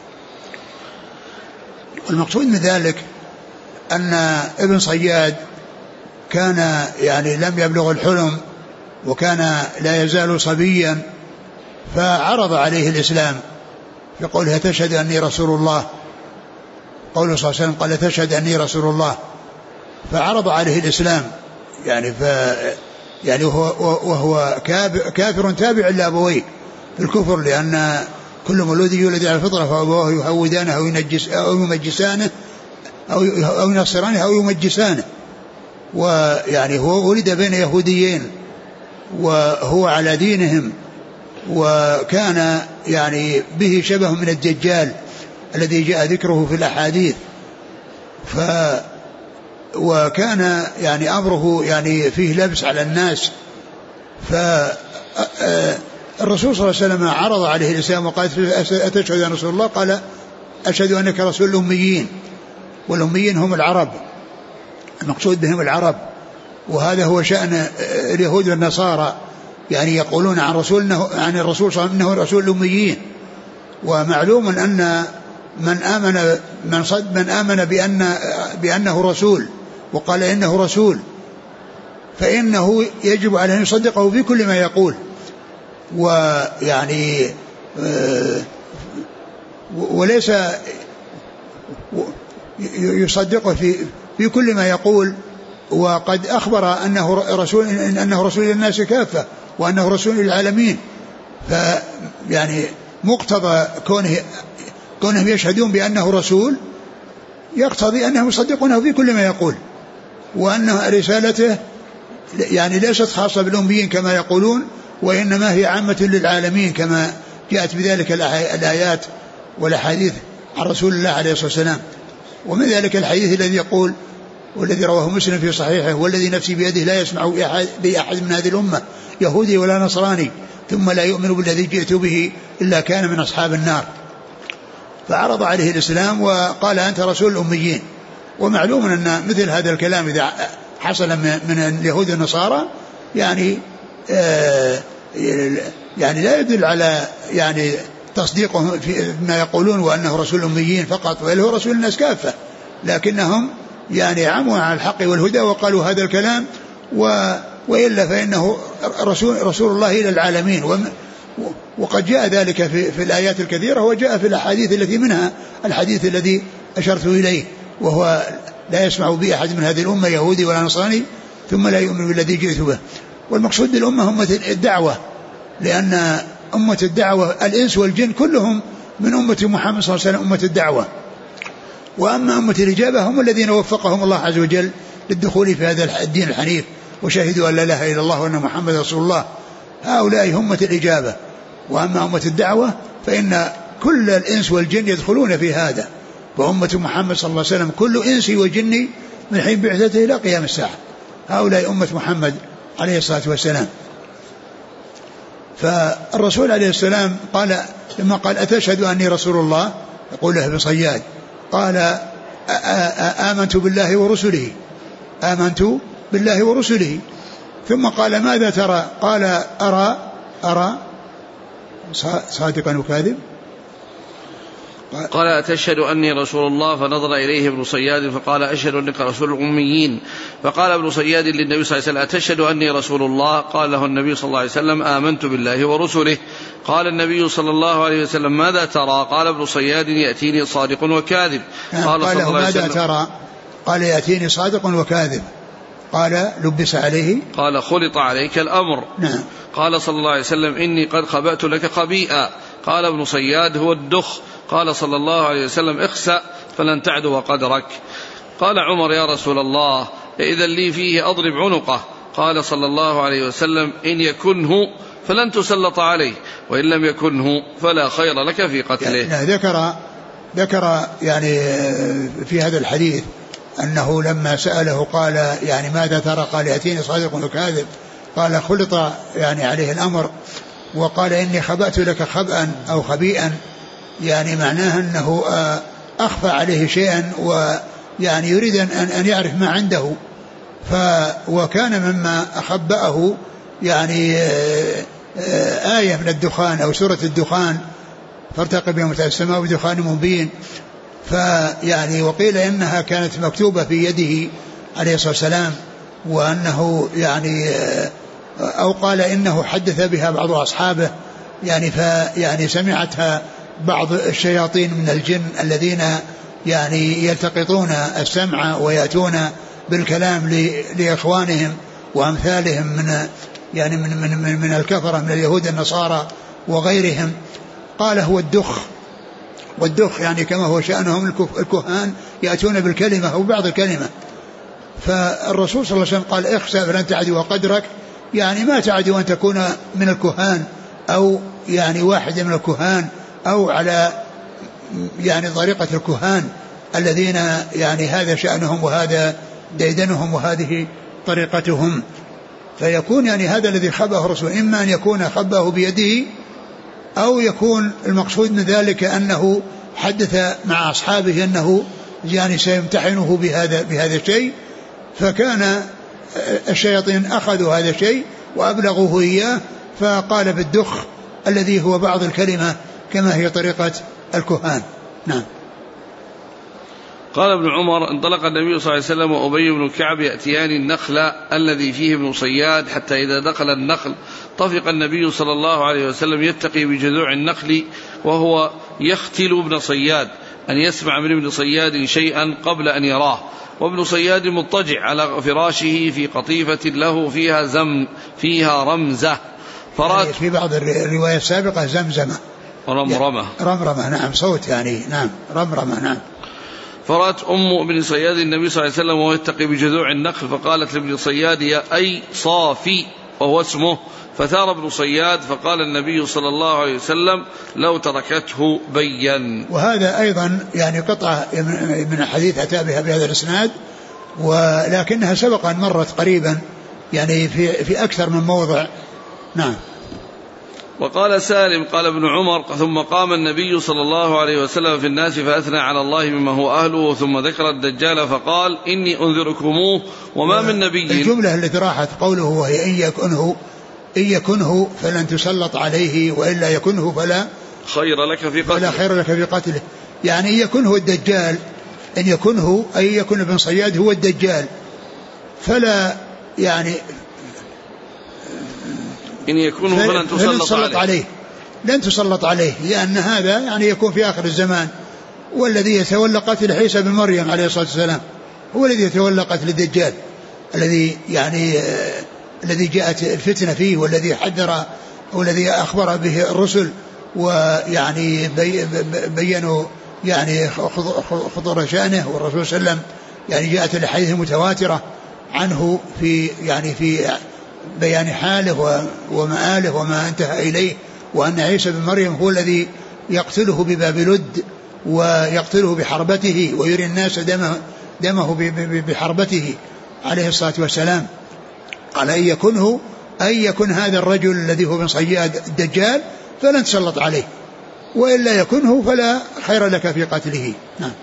المقصود من ذلك أن ابن صياد كان يعني لم يبلغ الحلم وكان لا يزال صبيا، فعرض عليه الإسلام يقول: تشهد أني رسول الله، قوله صلى الله عليه وسلم قال: تشهد أني رسول الله، فعرض عليه الإسلام يعني وهو كافر تابع لأبويه في الكفر، لأن كل مولود يولد على الفطرة فأبواه يهودانه أو يمجسانه أو ينصرانه أو يمجسانه، ويعني هو ولد بين يهوديين وهو على دينهم، وكان يعني به شبه من الدجال الذي جاء ذكره في الأحاديث، وكان يعني أمره يعني فيه لبس على الناس. فالرسول صلى الله عليه وسلم عرض عليه الإسلام وقال: أتشهد أن رسول الله؟ قال: أشهد أنك رسول الأميين، والأميين هم العرب، المقصود بهم العرب، وهذا هو شأن اليهود والنصارى، يعني يقولون عن الرسول صلى الله عليه وسلم انه رسول الأميين. ومعلوم ان من آمن بأنه رسول وقال إنه رسول فإنه يجب عليه أن يصدقه في كل ما يقول، ويعني وليس يصدقه في كل ما يقول، وقد أخبر أنه رسول للناس كافة وأنه رسول للعالمين. فيعني مقتضى كونهم يشهدون بأنه رسول يقتضي أنهم يصدقونه في كل ما يقول، وأن رسالته يعني ليست خاصة بالأميين كما يقولون، وإنما هي عامة للعالمين كما جاءت بذلك الآيات والأحاديث عن رسول الله عليه الصلاة والسلام. ومن ذلك الحديث الذي يقول والذي رواه مسلم في صحيحه: والذي نفسي بيده لا يسمع بأحد من هذه الأمة يهودي ولا نصراني ثم لا يؤمن بالذي جئت به إلا كان من أصحاب النار. فعرض عليه الإسلام وقال: أنت رسول الأميين. ومعلوم أن مثل هذا الكلام إذا حصل من اليهود والنصارى يعني لا يدل على يعني تصديقهم فيما يقولون وأنه رسول الأميين فقط، بل هو رسول الناس كافة، لكنهم يعني عموا على الحق والهدى وقالوا هذا الكلام، وإلا فإنه رسول الله إلى العالمين. وقد جاء ذلك في الآيات الكثيرة، وجاء في الأحاديث التي منها الحديث الذي أشرت إليه، وهو: لا يسمع بي أحد من هذه الأمة يهودي ولا نصراني ثم لا يؤمن بالذي جئت به. والمقصود بالأمة أمة الدعوة، لأن أمة الدعوة الإنس والجن كلهم من أمة محمد صلى الله عليه وسلم أمة الدعوة. وأما أمة الإجابة هم الذين وفقهم الله عز وجل للدخول في هذا الدين الحنيف وشهدوا أن لا إله إلا الله وأن محمد رسول الله، هؤلاء هم أمة الإجابة. وأما أمة الدعوة فإن كل الإنس والجن يدخلون في هذا، وأمة محمد صلى الله عليه وسلم كل إنسي وجني من حين بعثته إلى قيام الساعة، هؤلاء أمة محمد عليه الصلاة والسلام. فالرسول عليه السلام قال لما قال: أتشهد أني رسول الله؟ يقول له ابن صياد: قال: آمنت بالله ورسله، آمنت بالله ورسله. ثم قال: ماذا ترى؟ قال: أرى صادقا وكاذب. قال: أتشهد أني رسول الله؟ فنظر إليه ابن صياد فقال: أشهد أنك رسول الأميين. فقال ابن صياد للنبي صلى الله عليه وسلم: أتشهد أني رسول الله؟ قال له النبي صلى الله عليه وسلم: آمنت بالله ورسله. قال النبي صلى الله عليه وسلم: ماذا ترى؟ قال ابن صياد: يأتيني صادق وكاذب. قال صلى الله عليه وسلم: ماذا ترى؟ قال: يأتيني صادق وكاذب. قال: لبس عليه؟ قال: خلط عليك الأمر. نعم. قال صلى الله عليه وسلم: إني قد خبأت لك خبيئا. قال ابن صياد: هو الدخ. قال صلى الله عليه وسلم: اخسأ فلن تعدو قدرك. قال عمر: يا رسول الله، إذا لي فيه أضرب عنقه. قال صلى الله عليه وسلم: إن يكنه فلن تسلط عليه، وإن لم يكنه فلا خير لك في قتله. يعني ذكر يعني في هذا الحديث أنه لما سأله قال: يعني ماذا ترى؟ قال: يأتيني صادق وكاذب. قال: خلط يعني عليه الأمر. وقال: إني خبأت لك خبأ أو خبيئا، يعني معناه أنه أخفى عليه شيئا، ويعني يريد أن يعرف ما عنده. وكان مما أخبأه يعني آية من الدخان أو سورة الدخان: فارتقب يوم تأتي السماء بدخان مبين. فيعني وقيل إنها كانت مكتوبة في يده عليه الصلاة والسلام، وأنه يعني أو قال إنه حدث بها بعض أصحابه، يعني سمعتها بعض الشياطين من الجن الذين يعني يلتقطون السمع ويأتون بالكلام لإخوانهم وأمثالهم من الكفرة من اليهود النصارى وغيرهم. قال: هو الدخ. والدخ يعني كما هو شأنهم الكهان يأتون بالكلمة أو بعض الكلمة. فالرسول صلى الله عليه وسلم قال: اخسأ فلن تعدو قدرك، يعني ما تعدو أن تكون من الكهان أو يعني واحد من الكهان أو على يعني طريقة الكهان الذين يعني هذا شأنهم وهذا ديدنهم وهذه طريقتهم. فيكون يعني هذا الذي خبأه الرسول إما أن يكون خبأه بيده، أو يكون المقصود من ذلك أنه حدث مع أصحابه أنه يعني سيمتحنه بهذا الشيء، فكان الشياطين أخذوا هذا الشيء وأبلغوه إياه، فقال بالدخ الذي هو بعض الكلمة كما هي طريقة الكهان. نعم. قال ابن عمر: انطلق النبي صلى الله عليه وسلم وأبي بن كعب يأتيان النخل الذي فيه ابن صياد، حتى إذا دخل النخل طفق النبي صلى الله عليه وسلم يتقي بجذوع النخل وهو يختل ابن صياد أن يسمع من ابن صياد شيئا قبل أن يراه، وابن صياد مضطجع على فراشه في قطيفة له فيها رمزة يعني في بعض الرواية السابقة زمزمة رمرمة. نعم صوت يعني. نعم رمرمة. نعم. فرأت أم ابن صياد النبي صلى الله عليه وسلم وهو يتقي بجذوع النخل، فقالت لابن صياد: يا أي صافي، وهو اسمه. فثار ابن صياد، فقال النبي صلى الله عليه وسلم: لو تركته بين. وهذا أيضا يعني قطعة من حديث أتى بها بهذا الإسناد، ولكنها سبق أن مرت قريبا يعني في أكثر من موضع. نعم. وقال سالم: قال ابن عمر: ثم قام النبي صلى الله عليه وسلم في الناس فأثنى على الله مما هو أهله، ثم ذكر الدجال فقال: إني أنذركموه وما من نبي. الجملة التي راحت قوله وهي إن يكنه فلن تسلط عليه، وإلا يكنه فلا خير لك في قتله. يعني إن يكنه الدجال، إن يكنه أي يكن ابن صياد هو الدجال، فلا يعني إن يكونه فلن تسلط عليه، لن تسلط عليه، لأن هذا يعني يكون في آخر الزمان. والذي يتولى قتل عيسى بن مريم عليه الصلاة والسلام هو الذي يتولى قتل الدجال، الذي يعني الذي جاءت الفتنة فيه، والذي حذر والذي أخبر به الرسل، ويعني بيّنوا يعني خطر شأنه. والرسول صلى الله عليه وسلم يعني جاءت الحديث متواترة عنه في يعني في بيان حاله ومآله وما انتهى إليه، وأن عيسى بن مريم هو الذي يقتله بباب لد ويقتله بحربته ويري الناس دمه بحربته عليه الصلاة والسلام. قال أن يكن هذا الرجل الذي هو بن صياد الدجال فلن تسلط عليه، وإلا يكنه فلا خير لك في قتله. نعم.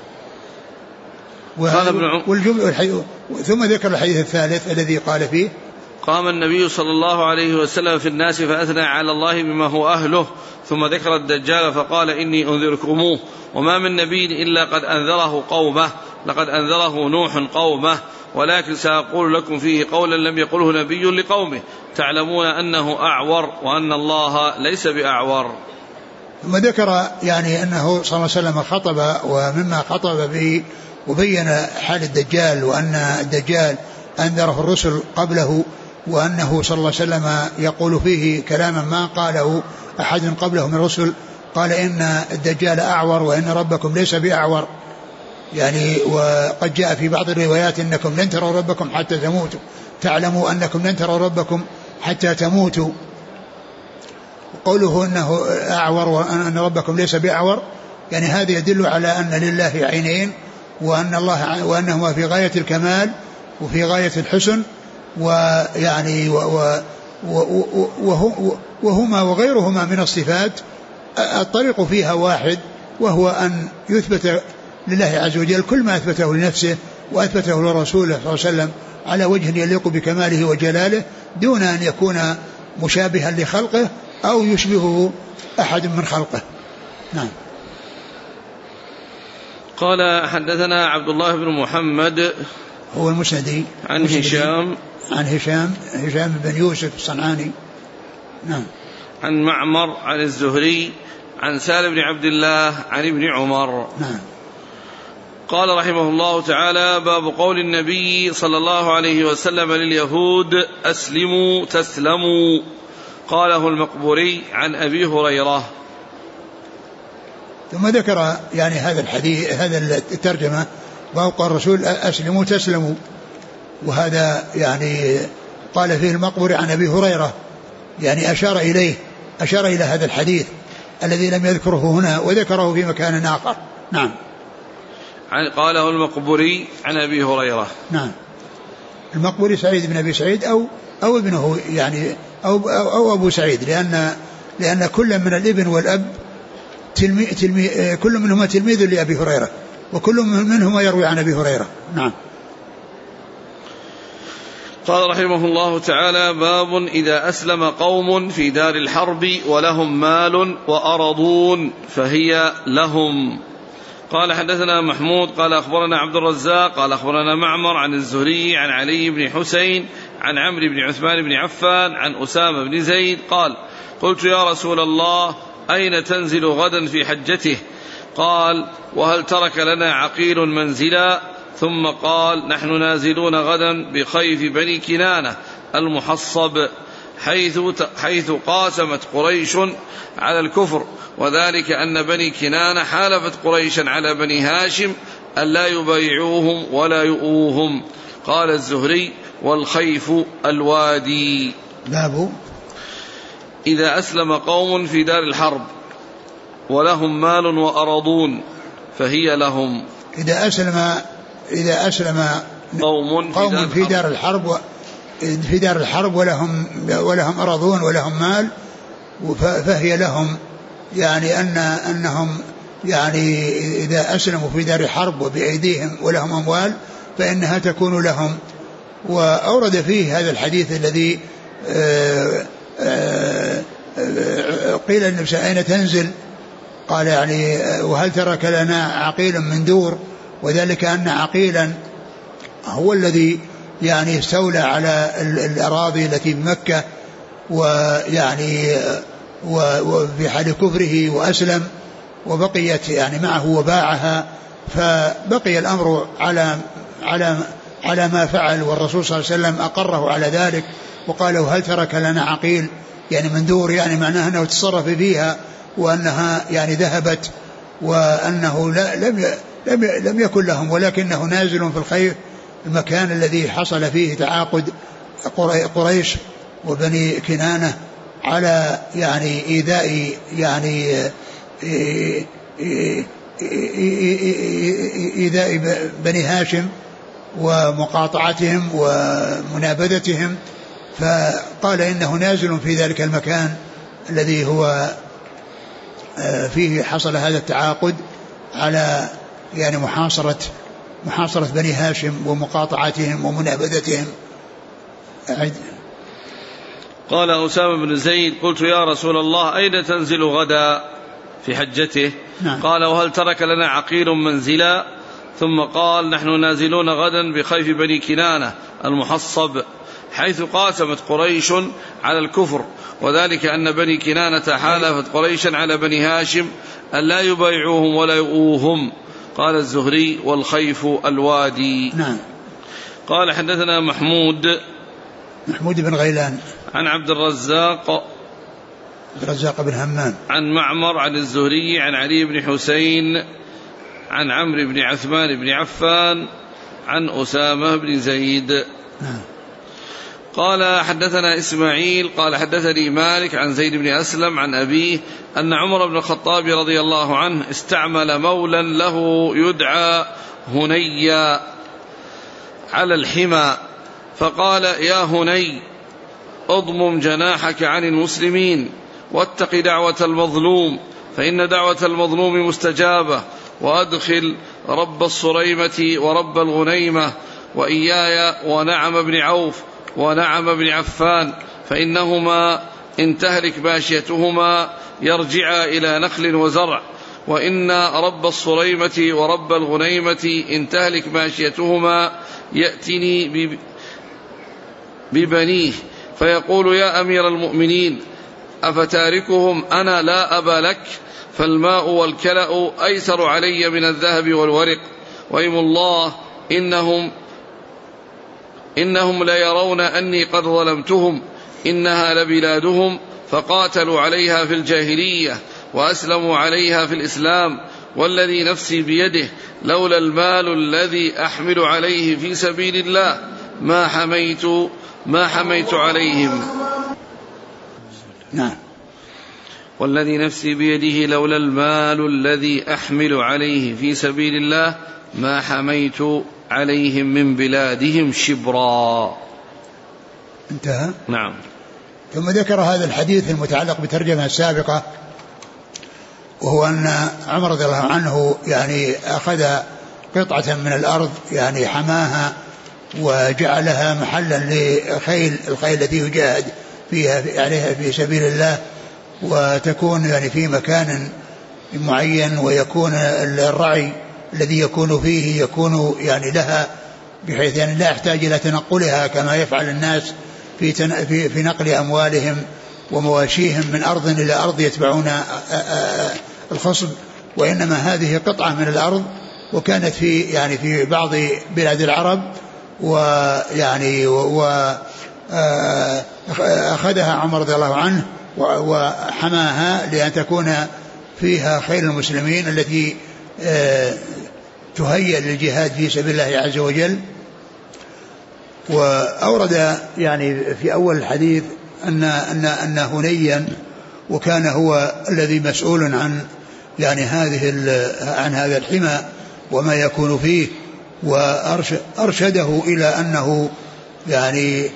ثم ذكر الحديث الثالث الذي قال فيه: قام النبي صلى الله عليه وسلم في الناس فأثنى على الله بما هو أهله، ثم ذكر الدجال فقال: إني أنذركموه وما من نبي إلا قد أنذره قومه، لقد أنذره نوح قومه، ولكن سأقول لكم فيه قولا لم يقله نبي لقومه، تعلمون أنه أعور وأن الله ليس بأعور. ثم ذكر يعني أنه صلى الله عليه وسلم خطب، ومما خطب به وبين حال الدجال، وأن الدجال أنذره الرسل قبله، وأنه صلى الله عليه وسلم يقول فيه كلاما ما قاله أحد قبله من الرسل. قال: إن الدجال أعور وإن ربكم ليس بأعور. يعني وقد جاء في بعض الروايات: إنكم لن تروا ربكم حتى تموتوا، تعلموا أنكم لن تروا ربكم حتى تموتوا. قوله إنه أعور وأن ربكم ليس بأعور، يعني هذا يدل على أن لله عينين، وأنهما في غاية الكمال وفي غاية الحسن، ويعني وهما وغيرهما من الصفات الطريق فيها واحد، وهو أن يثبت لله عز وجل كل ما أثبته لنفسه وأثبته لرسوله صلى الله عليه وسلم على وجه يليق بكماله وجلاله، دون أن يكون مشابها لخلقه أو يشبهه أحد من خلقه. نعم. قال: حدثنا عبد الله بن محمد هو المسندي عن هشام بن يوسف الصنعاني. نعم. عن معمر عن الزهري عن سالم بن عبد الله عن ابن عمر. نعم. قال رحمه الله تعالى: باب قول النبي صلى الله عليه وسلم لليهود: أسلموا تسلموا. قاله المقبوري عن أبي هريرة. ثم ذكر يعني هذا الحديث، هذا الترجمة: باب قول الرسول: أسلموا تسلموا. وهذا يعني قال فيه المقبوري عن أبي هريرة، يعني أشار إلى هذا الحديث الذي لم يذكره هنا وذكره في مكان آخر. نعم. قاله المقبوري عن أبي هريرة. نعم. المقبوري سعيد بن أبي سعيد أو ابنه يعني أو أبو سعيد، لأن كل من الابن والأب كل منهما تلميذ لأبي هريرة، وكل منهما يروي عن أبي هريرة. نعم. قال رحمه الله تعالى: باب إذا أسلم قوم في دار الحرب ولهم مال وأرضون فهي لهم. قال حدثنا محمود قال أخبرنا عبد الرزاق قال أخبرنا معمر عن الزهري عن علي بن حسين عن عمرو بن عثمان بن عفان عن أسامة بن زيد قال: قلت يا رسول الله أين تنزل غدا في حجته؟ قال: وهل ترك لنا عقيل منزلا؟ ثم قال: نحن نازلون غدا بخيف بني كنانة المحصب حيث قاسمت قريش على الكفر، وذلك أن بني كنانة حالفت قريشا على بني هاشم ألا يبايعوهم ولا يؤوهم. قال الزهري: والخيف الوادي. باب إذا أسلم قوم في دار الحرب ولهم مال وأرضون فهي لهم. إذا أسلم قوم في دار الحرب ولهم أرضون ولهم مال فهي لهم، يعني أنهم يعني إذا أسلموا في دار الحرب وبأيديهم ولهم أموال فإنها تكون لهم. وأورد فيه هذا الحديث الذي قيل النبي أين تنزل؟ قال يعني: وهل ترك لنا عقيل من دور؟ وذلك أن عقيلا هو الذي يعني استولى على الأراضي التي بمكة، ويعني وفي حال كفره وأسلم وبقيت يعني معه وباعها، فبقي الأمر على ما فعل، والرسول صلى الله عليه وسلم أقره على ذلك وقال: هل ترك لنا عقيل؟ يعني من دور، يعني معناها أنه تصرف فيها وأنها يعني ذهبت، وأنه لم يكن لهم، ولكنه نازل في الخير، المكان الذي حصل فيه تعاقد قريش وبني كنانة على يعني إيذاء يعني إيذاء بني هاشم ومقاطعتهم ومنابذتهم، فقال إنه نازل في ذلك المكان الذي هو فيه حصل هذا التعاقد على يعني محاصرة بني هاشم ومقاطعتهم ومنابذتهم. قال أسامة بن زيد: قلت يا رسول الله أين تنزل غدا في حجته؟ نعم. قال: وهل ترك لنا عقيل منزلا؟ ثم قال: نحن نازلون غدا بخيف بني كنانة المحصب حيث قاسمت قريش على الكفر، وذلك أن بني كنانة حالفت قريشا على بني هاشم ألا يبايعوهم ولا يؤوهم. قال الزهري: والخيف الوادي. نعم. قال حدثنا محمود بن غيلان عن عبد الرزاق بن همام عن معمر عن الزهري عن علي بن حسين عن عمرو بن عثمان بن عفان عن أسامة بن زيد. نعم. قال حدثنا إسماعيل قال حدثني مالك عن زيد بن أسلم عن أبيه أن عمر بن الخطاب رضي الله عنه استعمل مولا له يدعى هنيا على الحمى، فقال: يا هني اضمم جناحك عن المسلمين واتق دعوة المظلوم، فإن دعوة المظلوم مستجابة، وأدخل رب الصريمة ورب الغنيمة وإياي ونعم بن عوف ونعم بن عفان، فإنهما إن تهلك ماشيتهما يرجعا إلى نخل وزرع، وإن رب الصريمة ورب الغنيمة إن تهلك ماشيتهما يأتني ببنيه فيقول: يا أمير المؤمنين أفتاركهم أنا لا أبا لك؟ فالماء والكلأ أيسر علي من الذهب والورق، وإيم الله إنهم ليرون أني قد ظلمتهم، إنها لبلادهم فقاتلوا عليها في الجاهلية وأسلموا عليها في الإسلام، والذي نفسي بيده لولا المال الذي أحمل عليه في سبيل الله ما حميت عليهم. نعم. والذي نفسي بيده لولا المال الذي أحمل عليه في سبيل الله ما حميت عليهم من بلادهم شبرا. انتهى. نعم. ثم ذكر هذا الحديث المتعلق بالترجمة السابقة، وهو أن عمر رضي الله عنه يعني أخذ قطعة من الأرض يعني حماها وجعلها محلا الخيل التي يجاهد فيها عليها في سبيل الله، وتكون يعني في مكان معين، ويكون الرعي الذي يكون فيه يكون يعني لها، بحيث يعني لا يحتاج إلى تنقلها كما يفعل الناس في نقل أموالهم ومواشيهم من أرض إلى أرض يتبعون الخصب، وإنما هذه قطعة من الأرض، وكانت في بعض بلاد العرب، ويعني أخذها عمر رضي الله عنه وحماها لأن تكون فيها خير المسلمين التي تهيأ للجهاد في سبيل الله عز وجل. وأورد يعني في أول الحديث أن هنيا وكان هو الذي مسؤول عن يعني عن هذا الحمى وما يكون فيه، وأرشده إلى أنه يعني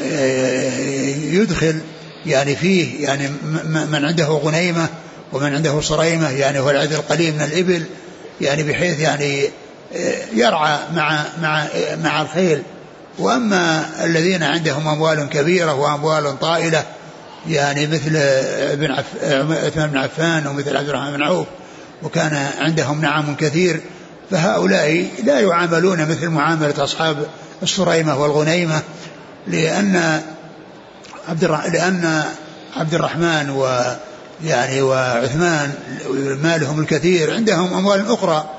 يدخل يعني فيه يعني من عنده غنيمة ومن عنده صريمة، يعني هو العدد القليل من الإبل، يعني بحيث يعني يرعى مع الخيل. وأما الذين عندهم أموال كبيرة وأموال طائلة، يعني مثل عثمان بن عفان ومثل عبد الرحمن بن عوف، وكان عندهم نعم كثير، فهؤلاء لا يعاملون مثل معاملة أصحاب الصريمة والغنيمة، لأن عبد الرحمن وعثمان مالهم الكثير، عندهم أموال أخرى،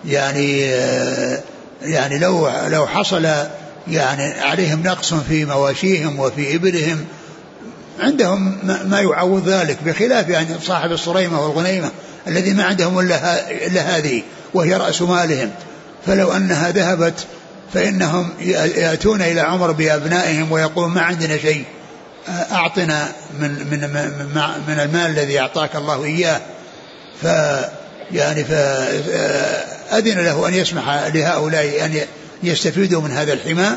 يعني لو حصل يعني عليهم نقص في مواشيهم وفي إبلهم عندهم ما يعوض ذلك، بخلاف يعني صاحب الصريمة والغنيمة الذي ما عندهم إلا هذه وهي رأس مالهم. فلو أنها ذهبت فإنهم يأتون إلى عمر بأبنائهم ويقولون ما عندنا شيء، أعطنا من المال الذي أعطاك الله إياه. فأذن له أن يسمح لهؤلاء أن يستفيدوا من هذا الحمى.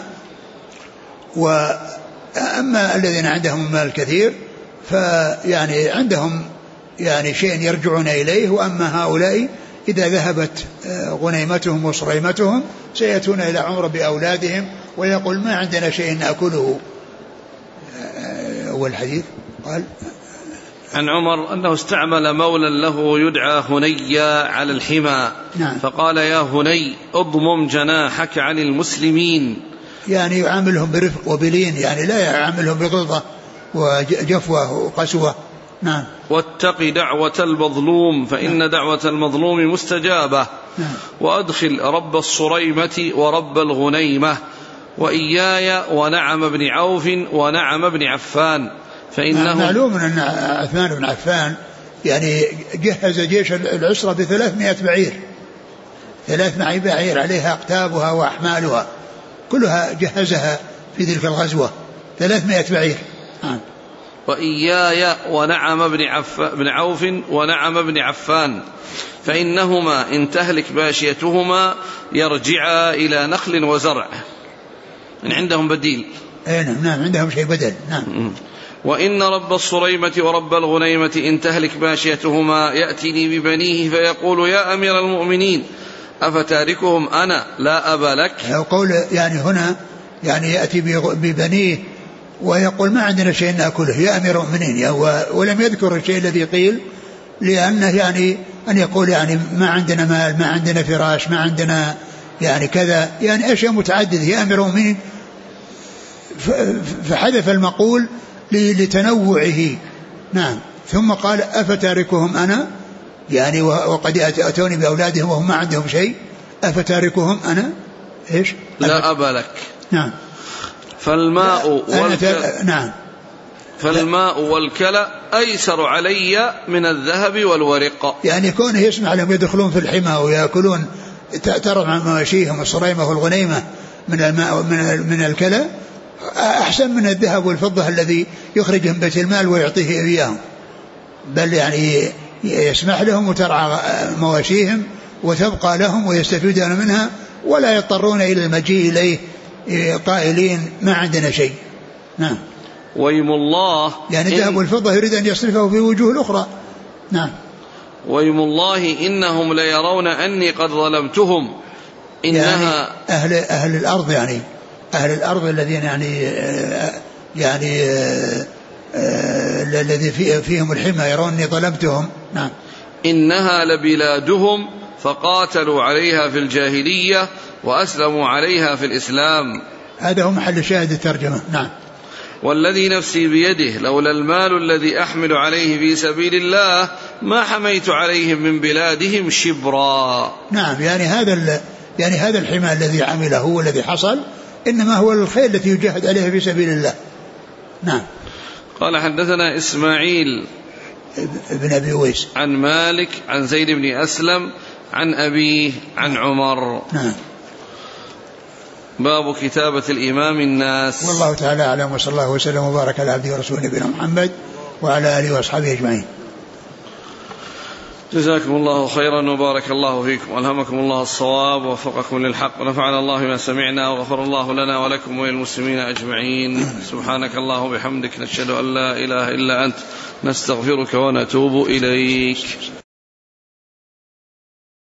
وأما الذين عندهم مال كثير فيعني عندهم يعني شيء يرجعون إليه، وأما هؤلاء إذا ذهبت غنيمتهم وصريمتهم سيأتون إلى عمر بأولادهم ويقول ما عندنا شيء نأكله. أول حديث قال عن عمر أنه استعمل مولا له يدعى هنيا على الحمى. نعم. فقال يا هني اضمم جناحك عن المسلمين، يعني يعاملهم برفق وبلين، يعني لا يعاملهم بغلظة وجفوة وقسوة. نعم. واتق دعوة المظلوم فإن دعوة المظلوم مستجابة. نعم. وأدخل رب الصريمة ورب الغنيمة وإياي ونعم بن عوف ونعم بن عفان فإنه معلوم أن عثمان بن عفان يعني جهز جيش العسرة ب300 بعير، 300 بعير عليها أقتابها وأحمالها كلها جهزها في تلك الغزوة، 300 بعير. وإياي ونعم بن عوف ونعم بن عفان فإنهما إن تهلك باشيتهما يرجعا إلى نخل وزرع. إن عندهم بديل. نعم عندهم شيء بدل. نعم. وإن رب الصريمة ورب الغنيمة إن تهلك باشيتهما يأتيني ببنيه فيقول يا أمير المؤمنين أفتاركهم أنا لا أبا لك. قول يعني هنا يعني يأتي ببنيه ويقول ما عندنا شيء نأكله يا أمير المؤمنين، ولم يذكر الشيء الذي قيل، لأنه يعني أن يقول يعني ما عندنا مال، ما عندنا فراش، ما عندنا يعني كذا، يعني أشياء متعددة يا أمير المؤمنين، فحذف المقول لتنوعه. نعم. ثم قال أفتاركهم أنا، يعني وقد أتوني بأولادهم وهم ما عندهم شيء، أفتاركهم أنا إيش لا أبا لك. نعم. فالماء والكلى أيسر علي من الذهب والورق. يعني كونه يسمع لهم يدخلون في الحمى ويأكلون ترى عن مواشيهم والصريمة والغنيمة من الماء من الكلى أحسن من الذهب والفضة الذي يخرجهم بيت المال ويعطيه إياهم، بل يعني يسمح لهم وترعى مواشيهم وتبقى لهم ويستفيدون منها ولا يضطرون إلى المجيء إليه قائلين ما عندنا شيء. نعم. ويم الله يعني الذهب والفضة يريد أن يصرفه في وجوه الأخرى. نعم. ويم الله إنهم ليرون أني قد ظلمتهم إنها يعني أهل الأرض يعني أهل الأرض الذين الذي فيهم الحمى يرون أني ظلمتهم. نعم. إنها لبلادهم فقاتلوا عليها في الجاهلية وأسلموا عليها في الإسلام. هذا هو محل شاهد الترجمة. نعم. والذي نفسي بيده لولا المال الذي أحمل عليه في سبيل الله ما حميت عليهم من بلادهم شبرا. نعم، يعني هذا الحمى الذي عمله هو الذي حصل إنما هو الخيل التي يجاهد عليها في سبيل الله. نعم. قال حدثنا إسماعيل ابن أبي ويس عن مالك عن زيد بن أسلم عن أبيه عن عمر. نعم. باب كتابة الإمام الناس. والله تعالى أعلم، وصلى الله وسلم وبارك على عبده ورسوله نبينا محمد وعلى آله وأصحابه أجمعين. جزاكم الله خيرا وبارك الله فيكم وألهمكم الله الصواب ووفقكم للحق ونفعنا الله ما سمعنا وغفر الله لنا ولكم وللمسلمين أجمعين. سبحانك الله وبحمدك نشهد أن لا إله إلا أنت نستغفرك ونتوب إليك.